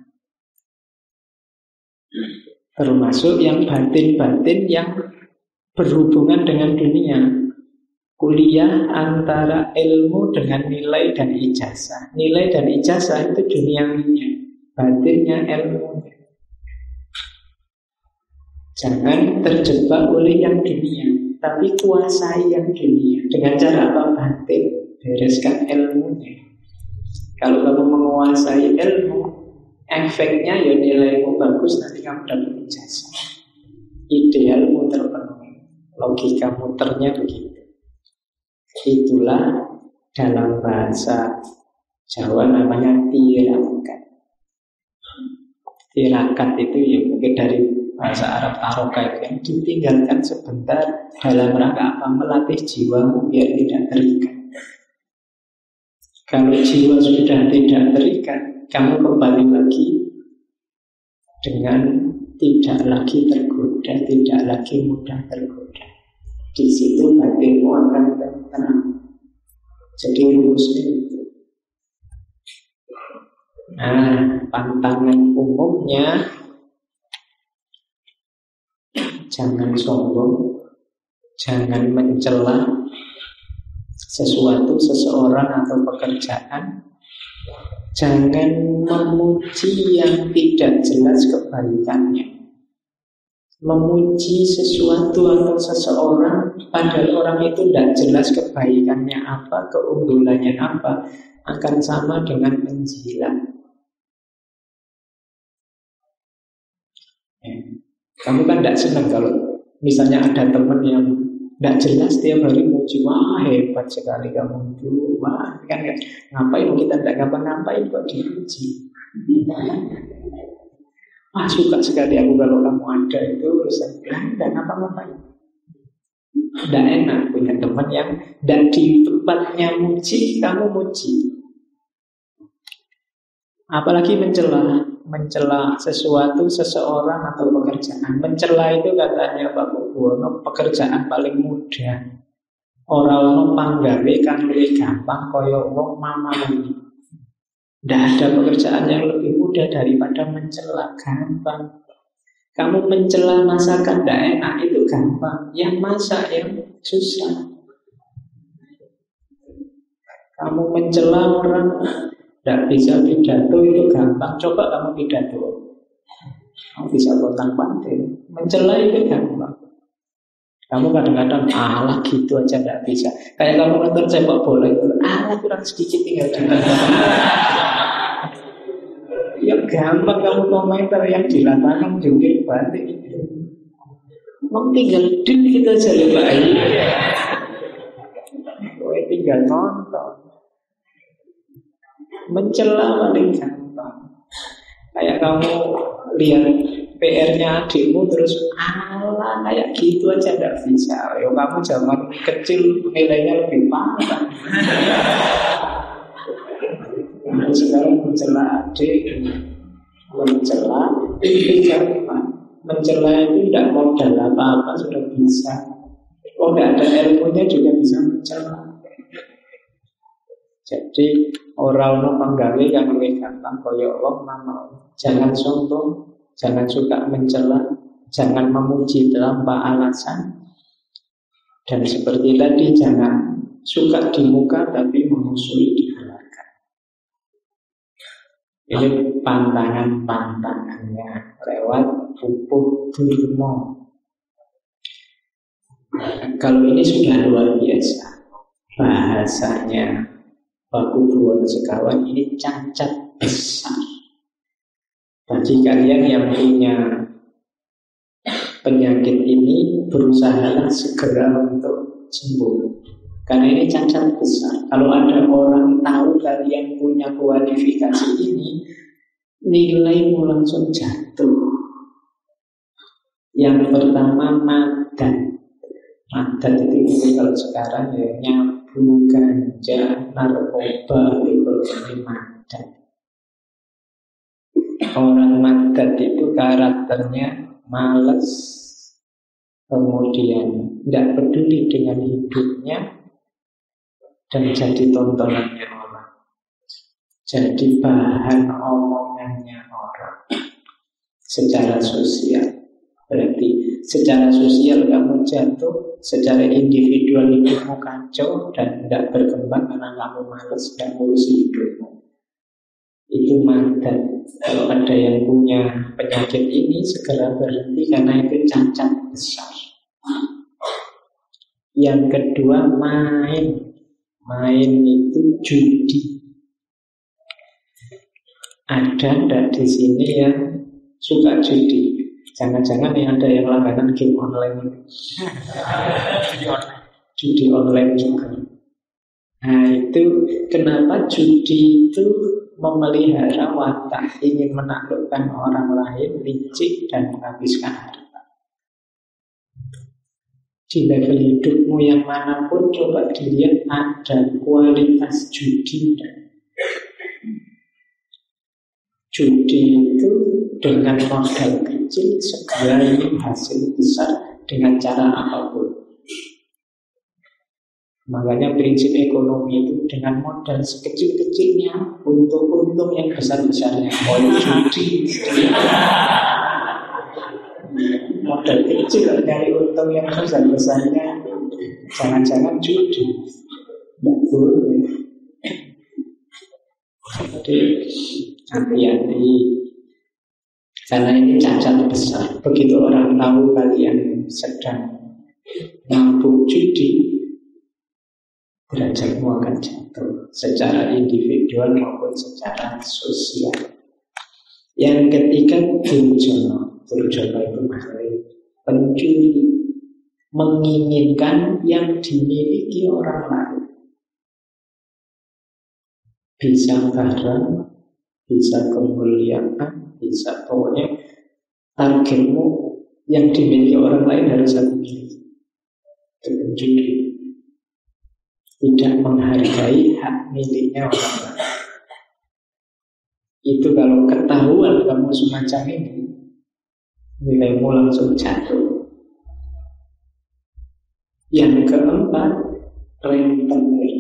Termasuk yang batin-batin yang berhubungan dengan dunia. Kuliah antara ilmu dengan nilai dan ijazah. Nilai dan ijazah itu duniawinya, batinnya ilmunya. Jangan terjebak oleh yang dunia, tapi kuasai yang dunia. Dengan cara apa? Batin, bereskan ilmunya. Kalau kamu menguasai ilmu, efeknya ya nilaimu bagus, nanti kamu dapat ijazah. Idealmu terpenuhi. Logika muternya begitu. Itulah dalam bahasa Jawa namanya tirakat. Tirakat itu ya mungkin dari bahasa Arab taroka itu yang ditinggalkan sebentar dalam rangka apa? Melatih jiwamu biar tidak terikat. Kalau jiwa sudah tidak terikat, kamu kembali lagi dengan tidak lagi tergoda, tidak lagi mudah tergoda. Di situ batinmu akan tenang. Jadi rumusnya itu. Nah, pantangan umumnya jangan sombong, jangan mencela sesuatu, seseorang atau pekerjaan. Jangan memuji yang tidak jelas kebaikannya. Memuji sesuatu atau seseorang padahal orang itu tidak jelas kebaikannya apa, keunggulannya apa, akan sama dengan menjilat. Kamu kan tidak senang kalau misalnya ada teman yang tidak jelas tiap hari muji, wah hebat sekali kamu itu, wah kan ngapain kita tidak ngapa-ngapain kok dipuji. Wah suka sekali aku kalau kamu ada itu urusan tidak ngapa-ngapain. Tidak enak punya teman yang tidak di tempatnya muji, kamu muji. Apalagi mencela sesuatu, seseorang atau pekerjaan. Mencela itu katanya Pak Buwono pekerjaan paling mudah. Orang panggawe kan lebih gampang koyo wong mamani. Tidak ada pekerjaan yang lebih mudah daripada mencela, gampang. Kamu mencela masakan tidak enak itu gampang. Yang masak yang susah. Kamu mencela orang tidak bisa pidato itu gampang. Coba kamu pidato, kamu bisa pontang-panting. Mencela itu gampang. Kamu kadang-kadang alah gitu aja tidak bisa. Kayak kamu nonton sepak bola itu, alah kurang sedikit tinggal di ya gampang kamu komentar yang di lapangan juga balik itu. Mau tinggal din gitu aja ya Pak. Kowe tinggal nonton. Mencela paling gampang. Kayak kamu lihat PR-nya adikmu terus alah kayak gitu aja tidak bisa. Yo kamu zaman kecil nilainya lebih parah. Sekarang mencela adik, mencela itu gampang. Mencela itu tidak modal apa-apa sudah bisa. Oh tidak ada ilmunya juga bisa mencela. Jadi orang panggawe yang lebih gampang koyo wong mamau. Jangan sombong, jangan suka mencela, jangan memuji tanpa alasan. Dan seperti tadi jangan suka di muka tapi memusuhi di belakang. Ini pantangan-pantangannya lewat Pupuh Durmo. Kalau ini sudah luar biasa bahasanya Pak Buwono sekawan, ini cacat besar. Bagi kalian yang punya penyakit ini, berusahalah segera untuk sembuh. Karena ini cacat besar. Kalau ada orang tahu kalian punya kualifikasi ini, nilaimu langsung jatuh. Yang pertama madat. Madat itu kalau sekarang ya nyabu, ganja, narkoba, itu jadi madat. Orang madat itu karakternya malas, kemudian tidak peduli dengan hidupnya, dan jadi tontonannya orang, jadi bahan omongannya orang secara sosial. Berarti secara sosial kamu jatuh, secara individual hidupmu kacau dan tidak berkembang karena kamu malas dan ngurusi hidupmu. Itu madat. Kalau ada yang punya penyakit ini, segera berhenti karena itu cacat besar. Yang kedua, main. Main itu judi. Ada enggak di sini yang suka judi? Jangan-jangan yang ada yang langganan game online itu. Judi online juga. Nah itu kenapa judi itu memelihara watak ingin menaklukkan orang lain, licik dan menghabiskan harta. Di level hidupmu yang manapun, coba dilihat ada kualitas judi. Judi itu dengan modal kecil segera ingin hasil besar dengan cara apapun. Makanya prinsip ekonomi itu dengan modal sekecil-kecilnya untuk untung yang besar-besarnya. Oh judi. Modal kecil dari untung yang besar-besarnya, jangan-jangan judi. Tidak boleh. Jadi hati-hati, karena ini cacat besar. Begitu orang tahu kalian sedang mabuk judi, derajatmu akan jatuh secara individual maupun secara sosial. Yang ketiga, Durjono. Durjono itu makhluk pencuri, menginginkan yang dimiliki orang lain. Bisa barang, bisa kemuliaan, bisa pokoknya targetmu yang dimiliki orang lain harus aku miliki. Itu pencuri. Tidak menghargai hak miliknya orang lain. Itu kalau ketahuan kamu semacam ini, nilaimu langsung jatuh. Yang keempat, rentenir.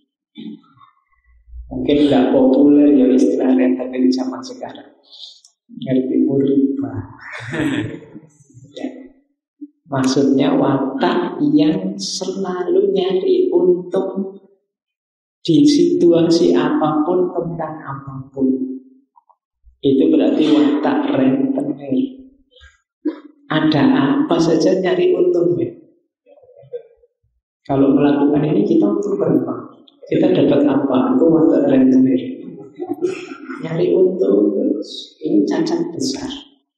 Mungkin nggak populer ya istilah rentenir zaman sekarang. Ngertimu riba. Ya. Maksudnya watak yang selalu nyari untung di situasi apapun tentang apapun. Itu berarti watak rentenir. Ada apa saja nyari untungnya. Kalau melakukan ini kita untung berapa? Kita dapat apa? Itu watak rentenir. Nyari untung terus. Ini cacat besar.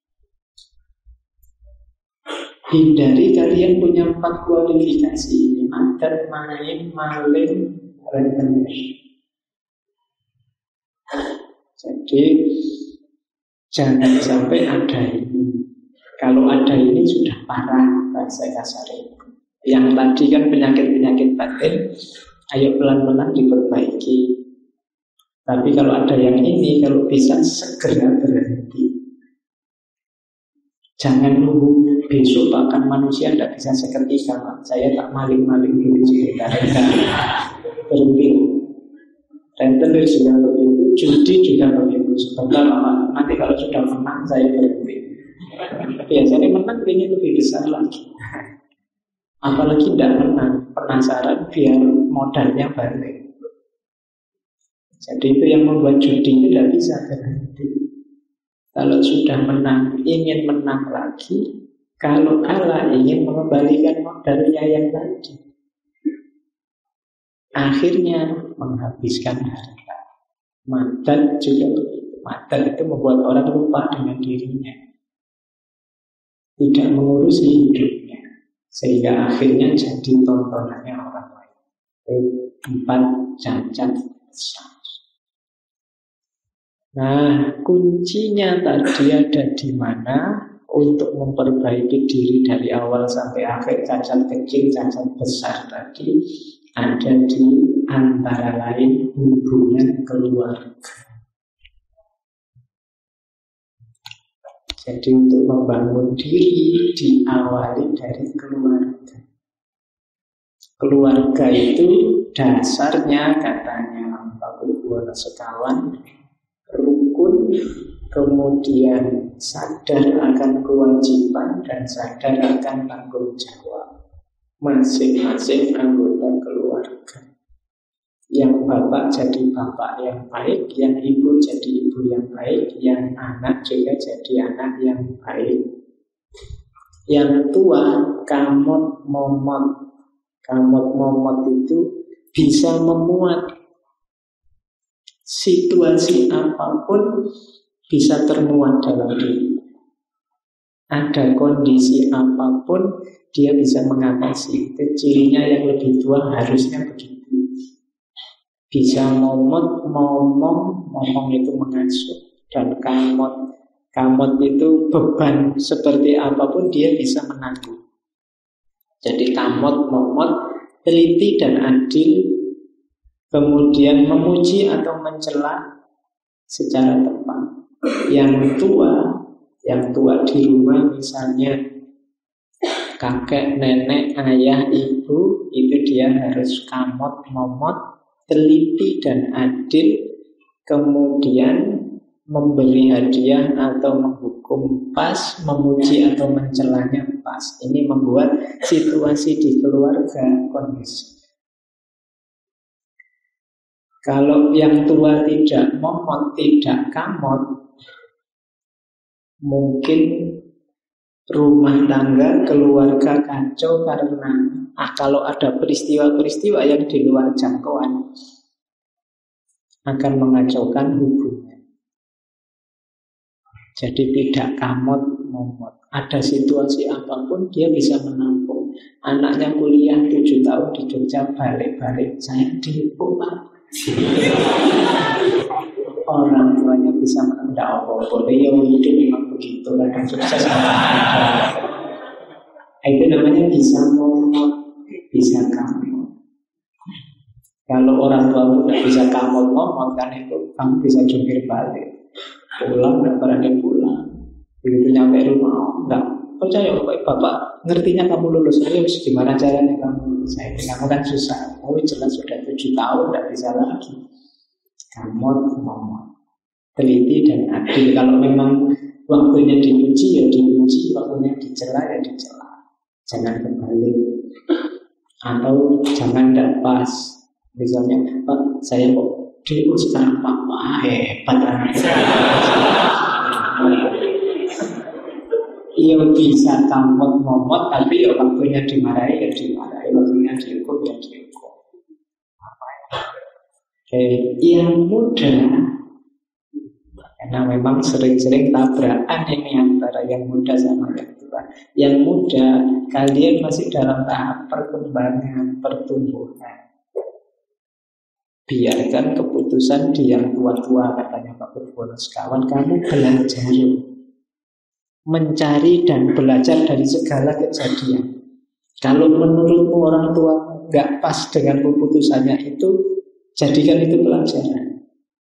Hindari kalian punya 4 kualifikasi ini. Madat, main, maling, rentenir. Jadi jangan sampai ada ini. Kalau ada ini sudah parah, bahasa kasar itu. Yang tadi kan penyakit-penyakit batin, ayo pelan-pelan diperbaiki. Tapi kalau ada yang ini, kalau bisa segera berhenti. Jangan nunggu besok bahkan manusia tidak bisa seketika, Pak. Saya tak maling-maling dulu sebentar. Berhenti. Rentenir juga begitu, judi juga begitu. Sebentar lama, nanti kalau sudah menang saya berhenti. Biasanya menang ingin lebih besar lagi. Apalagi tidak menang, penasaran biar modalnya balik. Jadi itu yang membuat judi tidak bisa berhenti. Kalau sudah menang, ingin menang lagi. Kalau kalah, ingin mengembalikan modalnya yang tadi. Akhirnya menghabiskan harta. Madat juga begitu. Madat itu membuat orang lupa dengan dirinya, tidak mengurusi hidupnya, sehingga akhirnya jadi tontonannya orang lain. Itu 4 cacat besar. Nah, kuncinya tadi ada di mana untuk memperbaiki diri dari awal sampai akhir. Cacat kecil, cacat besar tadi ada di antara lain hubungan keluarga. Jadi untuk membangun diri diawali dari keluarga. Keluarga itu dasarnya katanya Pak Buwono Sekawan, rukun, kemudian sadar akan kewajiban dan sadar akan tanggung jawab masing-masing anggota keluarga. Yang bapak jadi bapak yang baik, yang ibu jadi ibu yang baik, yang anak juga jadi anak yang baik. Yang tua, kamot momot. Kamot momot itu bisa memuat situasi apapun, bisa termuat dalam diri. Ada kondisi apapun, dia bisa mengatasi. Itu cirinya yang lebih tua harusnya begitu. Bisa momot, momong itu mengasuh. Dan kamot itu beban seperti apapun dia bisa menanggung. Jadi kamot, momot, teliti dan adil, kemudian memuji atau mencela secara tepat. Yang tua di rumah misalnya kakek, nenek, ayah, ibu, itu dia harus kamot, momot, teliti dan adil, kemudian memberi hadiah atau menghukum pas, memuji atau mencelanya pas. Ini membuat situasi di keluarga kondusif. Kalau yang tua tidak momot, tidak kamot, mungkin rumah tangga, keluarga kacau karena kalau ada peristiwa-peristiwa yang di luar jangkauan akan mengacaukan hubungan. Jadi tidak kamot, momot. Ada situasi apapun dia bisa menampung. Anaknya kuliah 7 tahun di Jogja, balik-balik saya dihukum Pak. Orang tuanya bisa menendang apa-apa. Ya hidup memang begitu, kadang sukses itu namanya bisa momot, bisa kamot. Kalau orang tua tidak bisa kamot momot, kan itu kamu bisa jungkir balik, pulang nggak berani pulang. Begitu nyampe rumah nggak percaya bapak ngertinya kamu lulus. Ayo gimana caranya kamu lulus? Kamu kan susah. Oh jelas sudah 7 tahun nggak bisa lagi. Kamot momot, teliti dan adil. Kalau memang waktunya dipuji ya dipuji, waktunya dicela ya dicela. Jangan kembali. Atau jangan tidak pas. Misalnya, Pak, saya kok DO sekarang Pak, wah hebat anak saya. Iya bisa kamot momot, tapi ya waktunya dimarahi ya dimarahi, waktunya dihukum ya dihukum. Yang muda, karena memang sering-sering tabrakan ini antara yang muda sama yang tua. Yang muda, kalian masih dalam tahap perkembangan, pertumbuhan. Biarkan keputusan di yang tua-tua, katanya Pak Purwono sekawan. Kamu belajar mencari dan belajar dari segala kejadian. Kalau menurutmu orang tua nggak pas dengan keputusannya itu, jadikan itu pelajaran.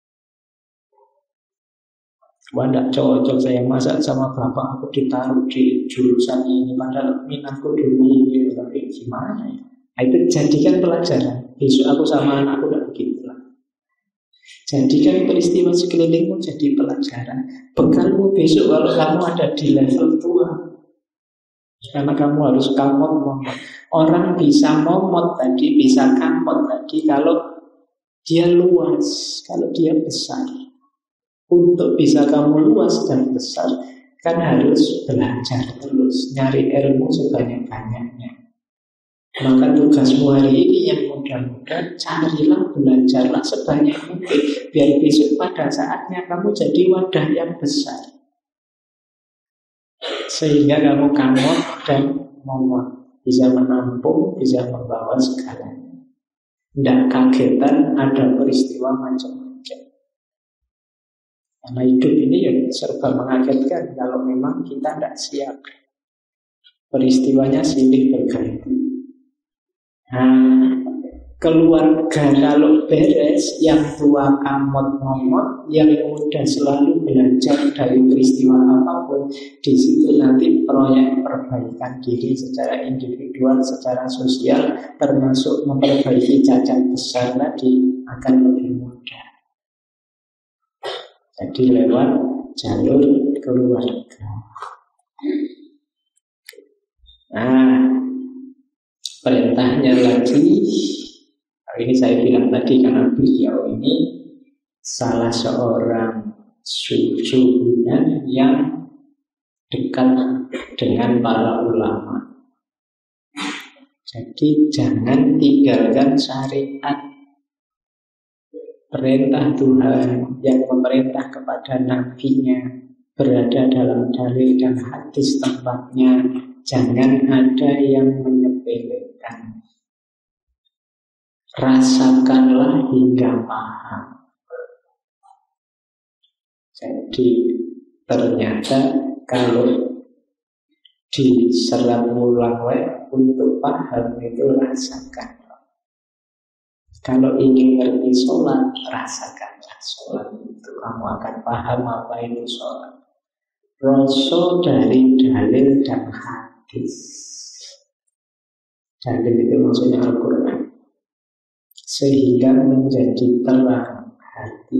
Wah, tidak cocok saya masa sama bapak aku ditaruh di jurusan ini, padahal minatku dulu ini, tapi gimana ya? Itu jadikan pelajaran. Besok aku sama anakku tidak begitu lah. Jadikan peristiwa sekelilingmu jadi pelajaran. Bekalmu besok kalau kamu ada di level tua. Karena kamu harus kamot momot. Orang bisa momot tadi, bisa kamot tadi kalau dia luas, kalau dia besar. Untuk bisa kamu luas dan besar, kan harus belajar terus, nyari ilmu sebanyak-banyaknya. Maka tugasmu hari ini yang mudah-mudahan, carilah, belajarlah sebanyak mungkin, biar besok pada saatnya kamu jadi wadah yang besar. Sehingga kamu kamot dan momot, bisa menampung, bisa membawa segalanya. Tidak kagetan ada peristiwa macam-macam. Karena hidup ini ya serba mengagetkan kalau memang kita tidak siap. Peristiwanya silih berganti. Nah, keluarga kalau beres, yang tua kamot momot, yang muda selalu belajar dari peristiwa apapun, di situ nanti proyek perbaikan diri secara individual, secara sosial, termasuk memperbaiki cacat besar tadi akan lebih mudah. Jadi lewat jalur keluarga. Nah, perintahnya lagi, ini saya bilang tadi karena beliau ini salah seorang suhunan yang dekat dengan para ulama. Jadi jangan tinggalkan syariat. Perintah Tuhan yang memerintah kepada nabinya berada dalam dalil dan hadis tempatnya. Jangan ada yang menyepelekan. rasakanlah hingga paham. Jadi ternyata kalau diserap ulang untuk paham itu rasakan. Kalau ingin ngerti sholat, rasakanlah sholat itu. Kamu akan paham apa itu sholat. Rasul dari dalil dan hadis. Dalil itu maksudnya Al-Quran. Sehingga menjadi terang hati.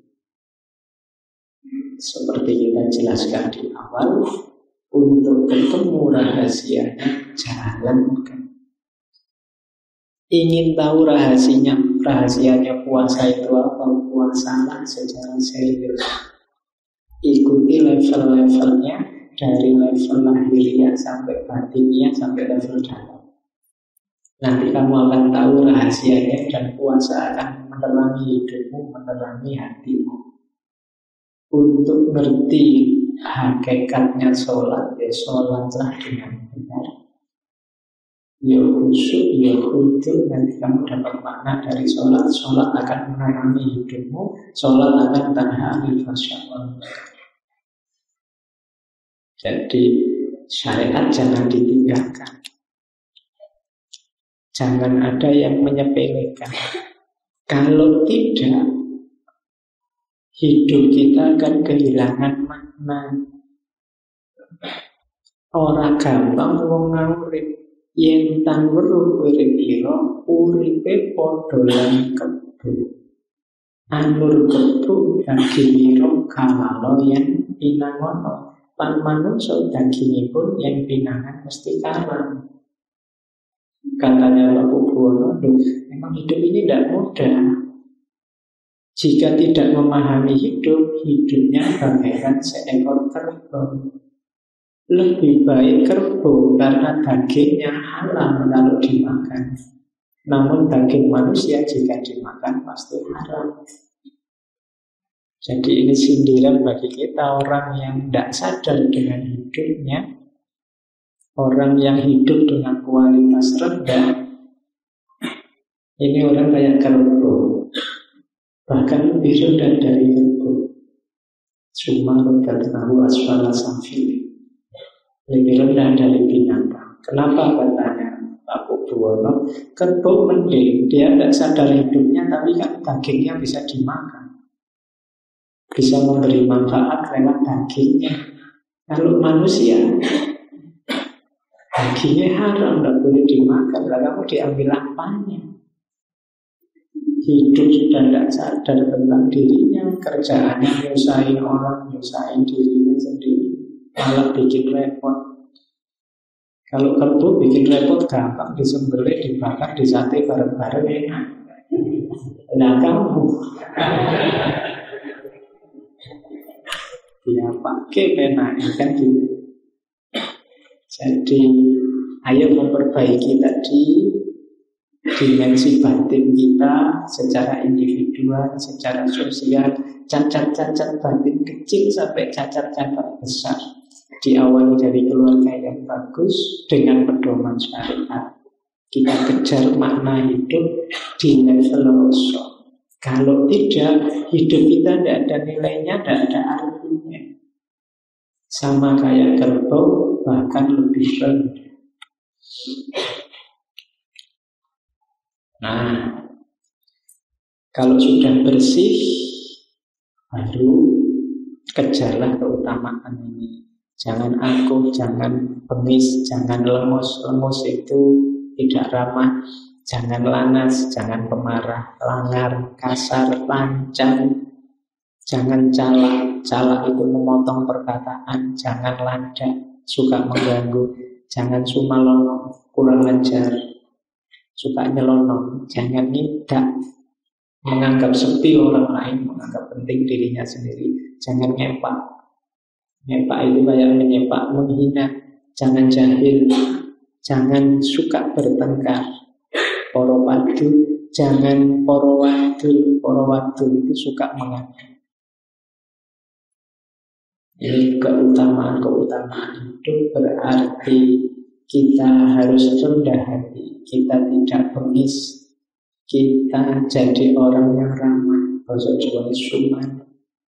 Seperti kita jelaskan di awal, untuk ketemu rahasianya, jalankan. Ingin tahu rahasianya puasa itu apa? Puasalah secara serius. Ikuti level-levelnya, dari level lahiriah sampai batinnya sampai level dalam. Nanti kamu akan tahu rahasianya, dan puasa akan menerangi hidupmu, menerangi hatimu. Untuk ngerti hakikatnya sholat, ya sholatlah dengan benar. Ya khusyuk, ya khusyuk. Nanti kamu dapat makna dari sholat. Sholat akan menerangi hidupmu. Sholat akan tanha anil fahsya'i. Jadi syariat jangan ditinggalkan. Jangan ada yang menyepelekan. Kalau tidak, hidup kita akan kehilangan makna. Ora gampang wong ngurip. Yen tan weruh urip ira, uripe padha lan kebu. Anur kebu daging ira kalalo yen pinangono. Pan manungsa dagingipun yen pinangan mesti kalah. Katanya Pak Buwono, memang hidup ini tidak mudah. Jika tidak memahami hidup, hidupnya bagaikan seekor kerbau. Lebih baik kerbau karena dagingnya halal kalau dimakan. Namun daging manusia jika dimakan pasti haram. Jadi ini sindiran bagi kita, orang yang tidak sadar dengan hidupnya, orang yang hidup dengan kualitas rendah. Ini orang kayak kerbau, bahkan lebih rendah dari kerbau. Cuma rogatnahu asfala safili, lebih rendah dari binatang. Kenapa katanya Pak Buwono? Kerbau mending, dia tidak sadar hidupnya, tapi kan dagingnya bisa dimakan, bisa memberi manfaat lewat dagingnya. Kalau manusia, dagingnya haram, tidak boleh dimakan. Lalu kamu diambil apanya? Hidup sudah tidak sadar tentang dirinya, kerjaannya nyusahin orang, nyusahin dirinya sendiri, malah bikin repot. Kalau kerbau bikin repot gampang, disembelih, dibakar, disate bareng-bareng enak. Nah kamu dia pakai penanya kan gitu. Jadi ayo memperbaiki tadi dimensi batin kita secara individual, secara sosial, cacat-cacat batin kecil sampai cacat-cacat besar. Diawali dari keluarga yang bagus dengan pedoman syariat. Kita kejar makna hidup di level rasul. Kalau tidak, hidup kita tidak ada nilainya, tidak ada artinya. Sama kayak kerbau, bahkan lebih rendah. Nah, kalau sudah bersih, baru kejarlah keutamaan ini. Jangan angkuh, jangan bengis, jangan lemos. Lemos itu tidak ramah. Jangan lanas, jangan pemarah, langar, kasar, lancang. Jangan calak. Calak itu memotong perkataan. Jangan lada, suka mengganggu. Jangan sumalono, kurang ajar, suka nyelonong. Jangan nidak, menganggap sepi orang lain, menganggap penting dirinya sendiri. Jangan nyepak. Nyepak itu kayak menyepak, menghina. Jangan jahil. Jangan suka bertengkar. Poro padu, jangan poro wadul. Poro wadul itu suka mengadu. Ini keutamaan hidup berarti kita harus rendah hati, kita tidak bengis, Kita jadi orang yang ramah, bahasa Jawa suman.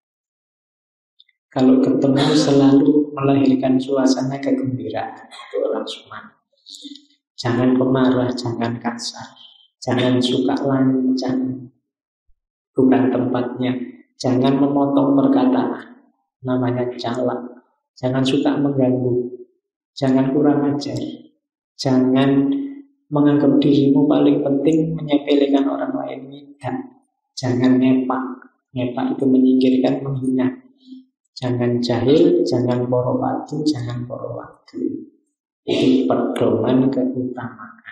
Kalau ketemu selalu melahirkan suasana kegembiraan, itu orang suman. Jangan pemarah, jangan kasar, jangan suka lancang, bukan tempatnya. Jangan memotong perkataan, namanya calak. Jangan suka mengganggu, jangan kurang ajar, jangan menganggap dirimu paling penting, menyepelekan orang lain. Tidak. Jangan ngepak. Ngepak itu menyingkirkan, menghina. Jangan jahil, jangan poro watu, jangan poro waktu. Itu pedoman keutamaan.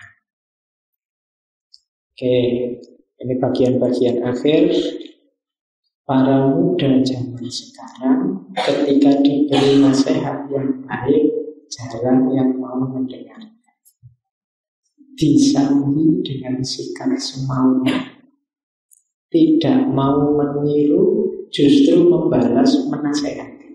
Oke, ini bagian-bagian akhir. Para muda zaman sekarang ketika diberi nasihat yang baik, jarang yang mau mendengar. Disambi dengan sikap semaunya, tidak mau meniru, justru membalas menasehati.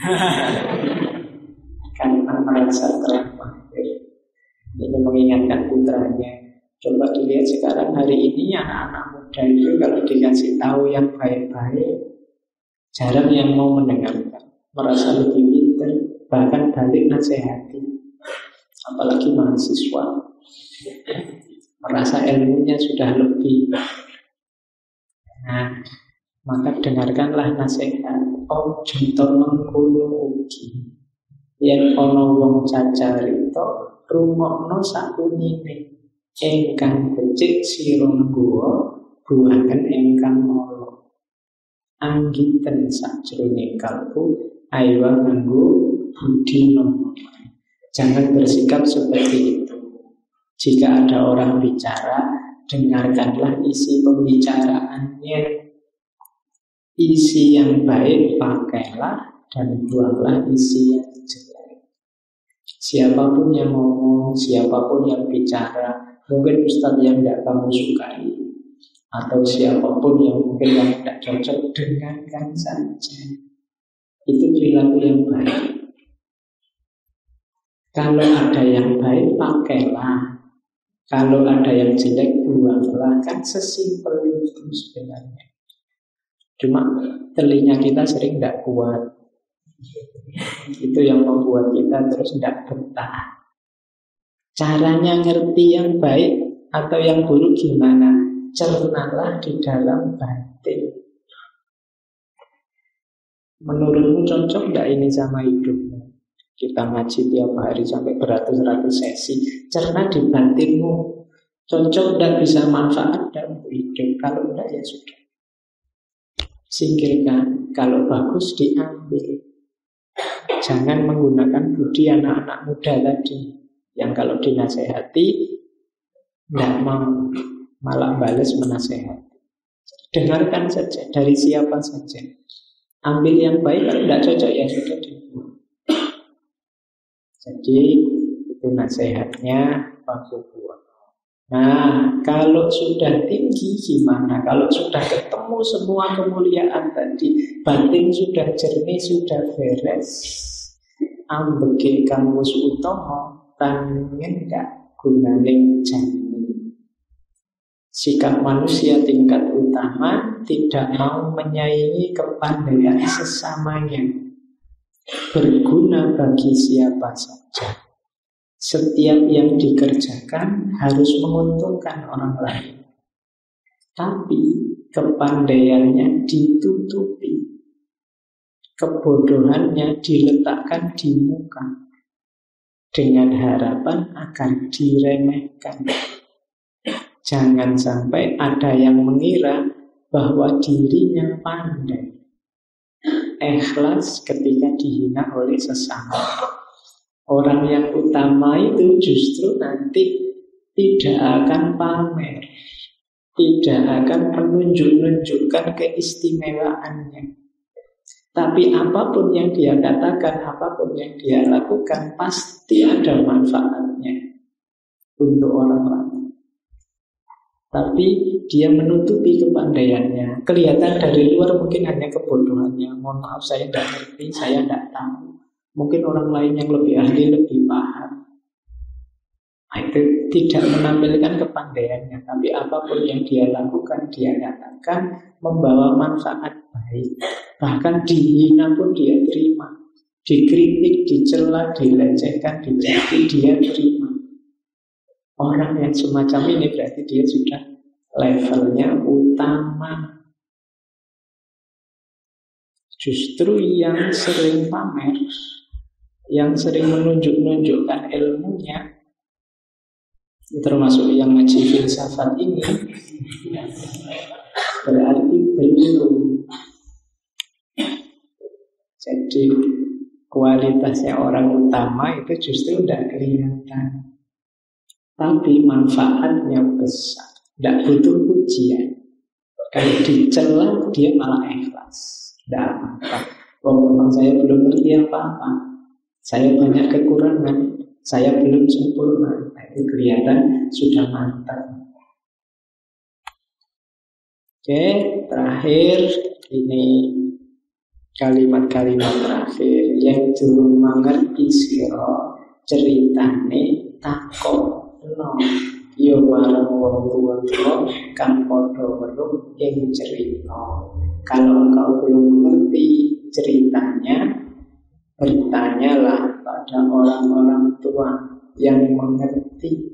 Karena merasa terlambat. Ini mengingatkan putranya. Coba dilihat sekarang hari ini anak-anak muda itu kalau dikasih tahu yang baik-baik, jarang yang mau mendengarkan. Merasa lebih pintar, bahkan balik nasihati. Apalagi mahasiswa. Merasa ilmunya sudah lebih. Nah, maka dengarkanlah nasihat. Ojo to mengkono ugi. Yen ana wong cacarita, rungokno sakunine. Engkang becik sira ngguwa, buahen engkang mala. Anggiten sajroning kalbu, aywa nganggo budi nomo. Jangan bersikap seperti itu. Jika ada orang bicara, dengarkanlah isi pembicaraannya. Isi yang baik pakailah dan buanglah isi yang jelek. Siapapun yang ngomong, siapapun yang bicara, mungkin ustadz yang tidak kamu sukai, atau siapapun yang mungkin yang tidak cocok, dengarkan saja. Itu perilaku yang baik. Kalau ada yang baik, pakailah. Kalau ada yang jelek, buanglah. Kan sesimpel itu sebenarnya. Cuma telinga kita sering tidak kuat. Itu yang membuat kita terus tidak betah. Caranya ngerti yang baik atau yang buruk gimana? Cernalah di dalam batin. Menurutmu cocok tidak ini sama hidupmu? Kita ngaji tiap hari sampai beratus-ratus sesi. Cerna di batinmu. Cocok dan bisa manfaat dalam hidup. Kalau tidak ya sudah. Singkirkan. Kalau bagus diambil. Jangan menggunakan budi anak-anak muda tadi. Yang kalau dinasehati tidak mau, malah balas menasehati. Dengarkan saja dari siapa saja. Ambil yang baik, kalau tidak cocok ya sudah dibuang. Jadi itu nasihatnya Pak Buwono. Nah, kalau sudah tinggi gimana? Kalau sudah ketemu semua kemuliaan tadi, batin sudah jernih, sudah beres, ambege kamus utama, tangin gak gunaning jani. Sikap manusia tingkat utama tidak mau menyaingi kepandaian sesamanya. Berguna bagi siapa saja. Setiap yang dikerjakan harus menguntungkan orang lain. Tapi kepandaiannya ditutupi. Kebodohannya diletakkan di muka. Dengan harapan akan diremehkan. Jangan sampai ada yang mengira bahwa dirinya pandai. Ikhlas ketika dihina oleh sesama. Orang yang utama itu justru nanti tidak akan pamer, tidak akan menunjukkan keistimewaannya. Tapi apapun yang dia katakan, apapun yang dia lakukan, pasti ada manfaatnya untuk orang lain. Tapi dia menutupi kepandaiannya. Kelihatan dari luar mungkin hanya kebodohannya. Mohon maaf saya tidak ngerti, saya tidak tahu. Mungkin orang lain yang lebih ahli, lebih paham. Nah, itu tidak menampilkan kepandaiannya, tapi apapun yang dia lakukan, dia katakan membawa manfaat baik. Bahkan dihina pun dia terima, dikritik, dicela, dilecehkan, dicaci, dia terima. Orang yang semacam ini berarti dia sudah levelnya utama. Justru yang sering pamer, yang sering menunjukkan ilmunya, termasuk yang ngaji filsafat ini, berarti belum. Jadi kualitasnya orang utama itu justru tidak kelihatan, tapi manfaatnya besar. Tidak butuh pujian. Kalau dicela dia malah ikhlas. Tidak apa-apa. Memang saya belum ngerti apa-apa, saya banyak kekurangan, saya belum sempurna. Nah, itu kelihatan sudah mantap. Oke, terakhir ini kalimat-kalimat terakhir yang durung mangerti sira ceritane takok no yo marang wong tuwa kang padha weruh ing cerita. Kalau engkau belum mengerti ceritanya, bertanyalah pada orang-orang tua yang mengerti.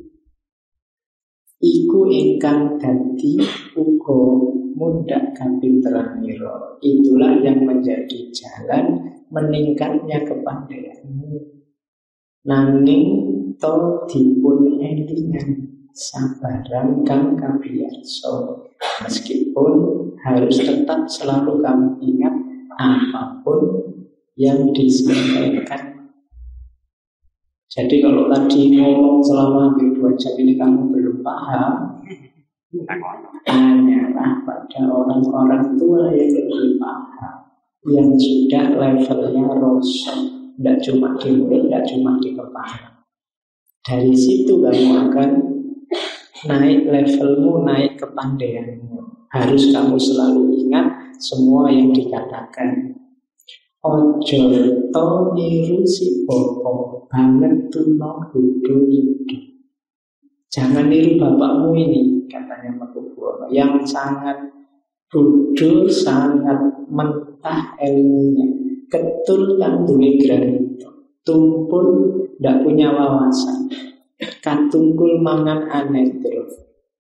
Iku ingkang dadi uga mundhak kapinteranira. Itulah yang menjadi jalan meningkatnya kepandaianmu. Nanging to dipun elingan sabarang kang kabiyasa. Meskipun harus tetap selalu kamu ingat apapun yang disampaikan. Jadi kalau tadi ngomong selama hampir 2 jam ini kamu belum paham, tanyalah pada orang-orang tua yang lebih paham, yang sudah levelnya rosok, tidak cuma di mulut, tidak cuma di kepala. Dari situ kamu akan naik levelmu, naik kepandaianmu. Harus kamu selalu ingat semua yang dikatakan. Ojo to niru si bopo banget tuno hudu itu. Jangan niru bapakmu ini, katanya Mangkubuwono, yang sangat bodoh, sangat mentah ilmunya, ketul kan duwe granito, tumpul ndak punya wawasan, katungkul mangan aneh terus,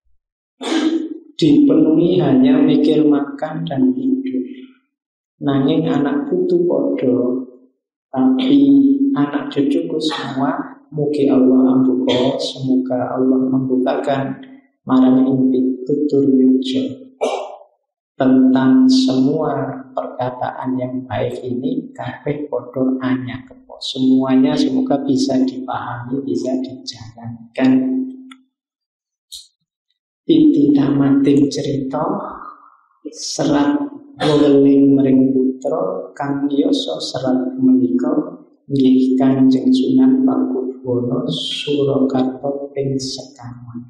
dipenuhi hanya mikir makan dan tidur. Nanging anak putu podo, tapi anak cucuku semua, mugi Allah ambuka, semoga Allah membukakan marang impi tutur yujo tentang semua perkataan yang baik ini. Kabeh podo anya kepo, semuanya semoga bisa dipahami, bisa dijalankan. Titi tamatin cerita serat weling mring putra kang yasa serat menika nggih Kanjeng Sunan Mangkubuwono Surakarta ping sekawan.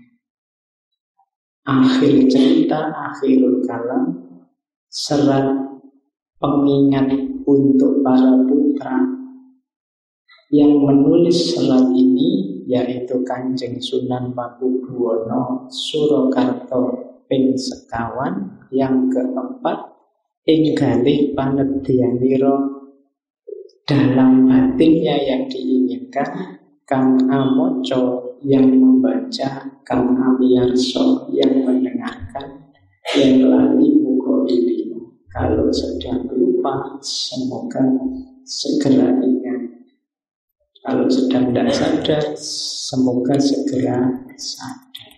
Akhir cerita, akhirul kalam, serat pengingat untuk para putra. Yang menulis serat ini yaitu Kanjeng Sunan Mangkubuwono Surakarta ping sekawan. Yang keempat, inggalih panedyanira dalam batinnya yang diinginkan, kang amoco yang membaca, kang amiyarso yang mendengarkan, yang lali muga ilmu. Kalau sedang lupa, semoga segera ingat. Kalau sedang tidak sadar, semoga segera sadar.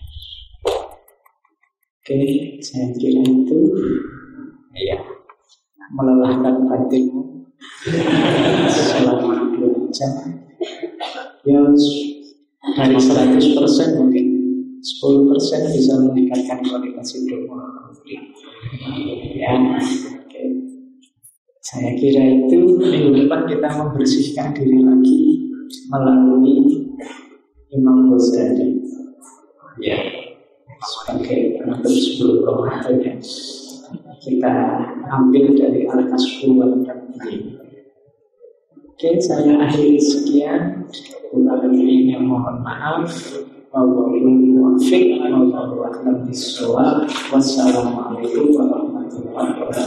Oke, saya kira itu ya melelahkan batinmu selama 2 jam. Ya, dari 100% mungkin 10% bisa meningkatkan kualitas hidupmu. Ya, oke. Saya kira itu minggu depan kita membersihkan diri lagi melalui Imam Ghazali. Ya, sebagai penutup sebelum Ramadan ya. Kita ambil dari Al-Kasfu wal Tabyin. Oke, saya akhiri sekian. Kurang lebihnya mohon maaf. Wallahul muwaffiq, wallahu a'lam bishawab. Wassalamualaikum warahmatullahi wabarakatuh.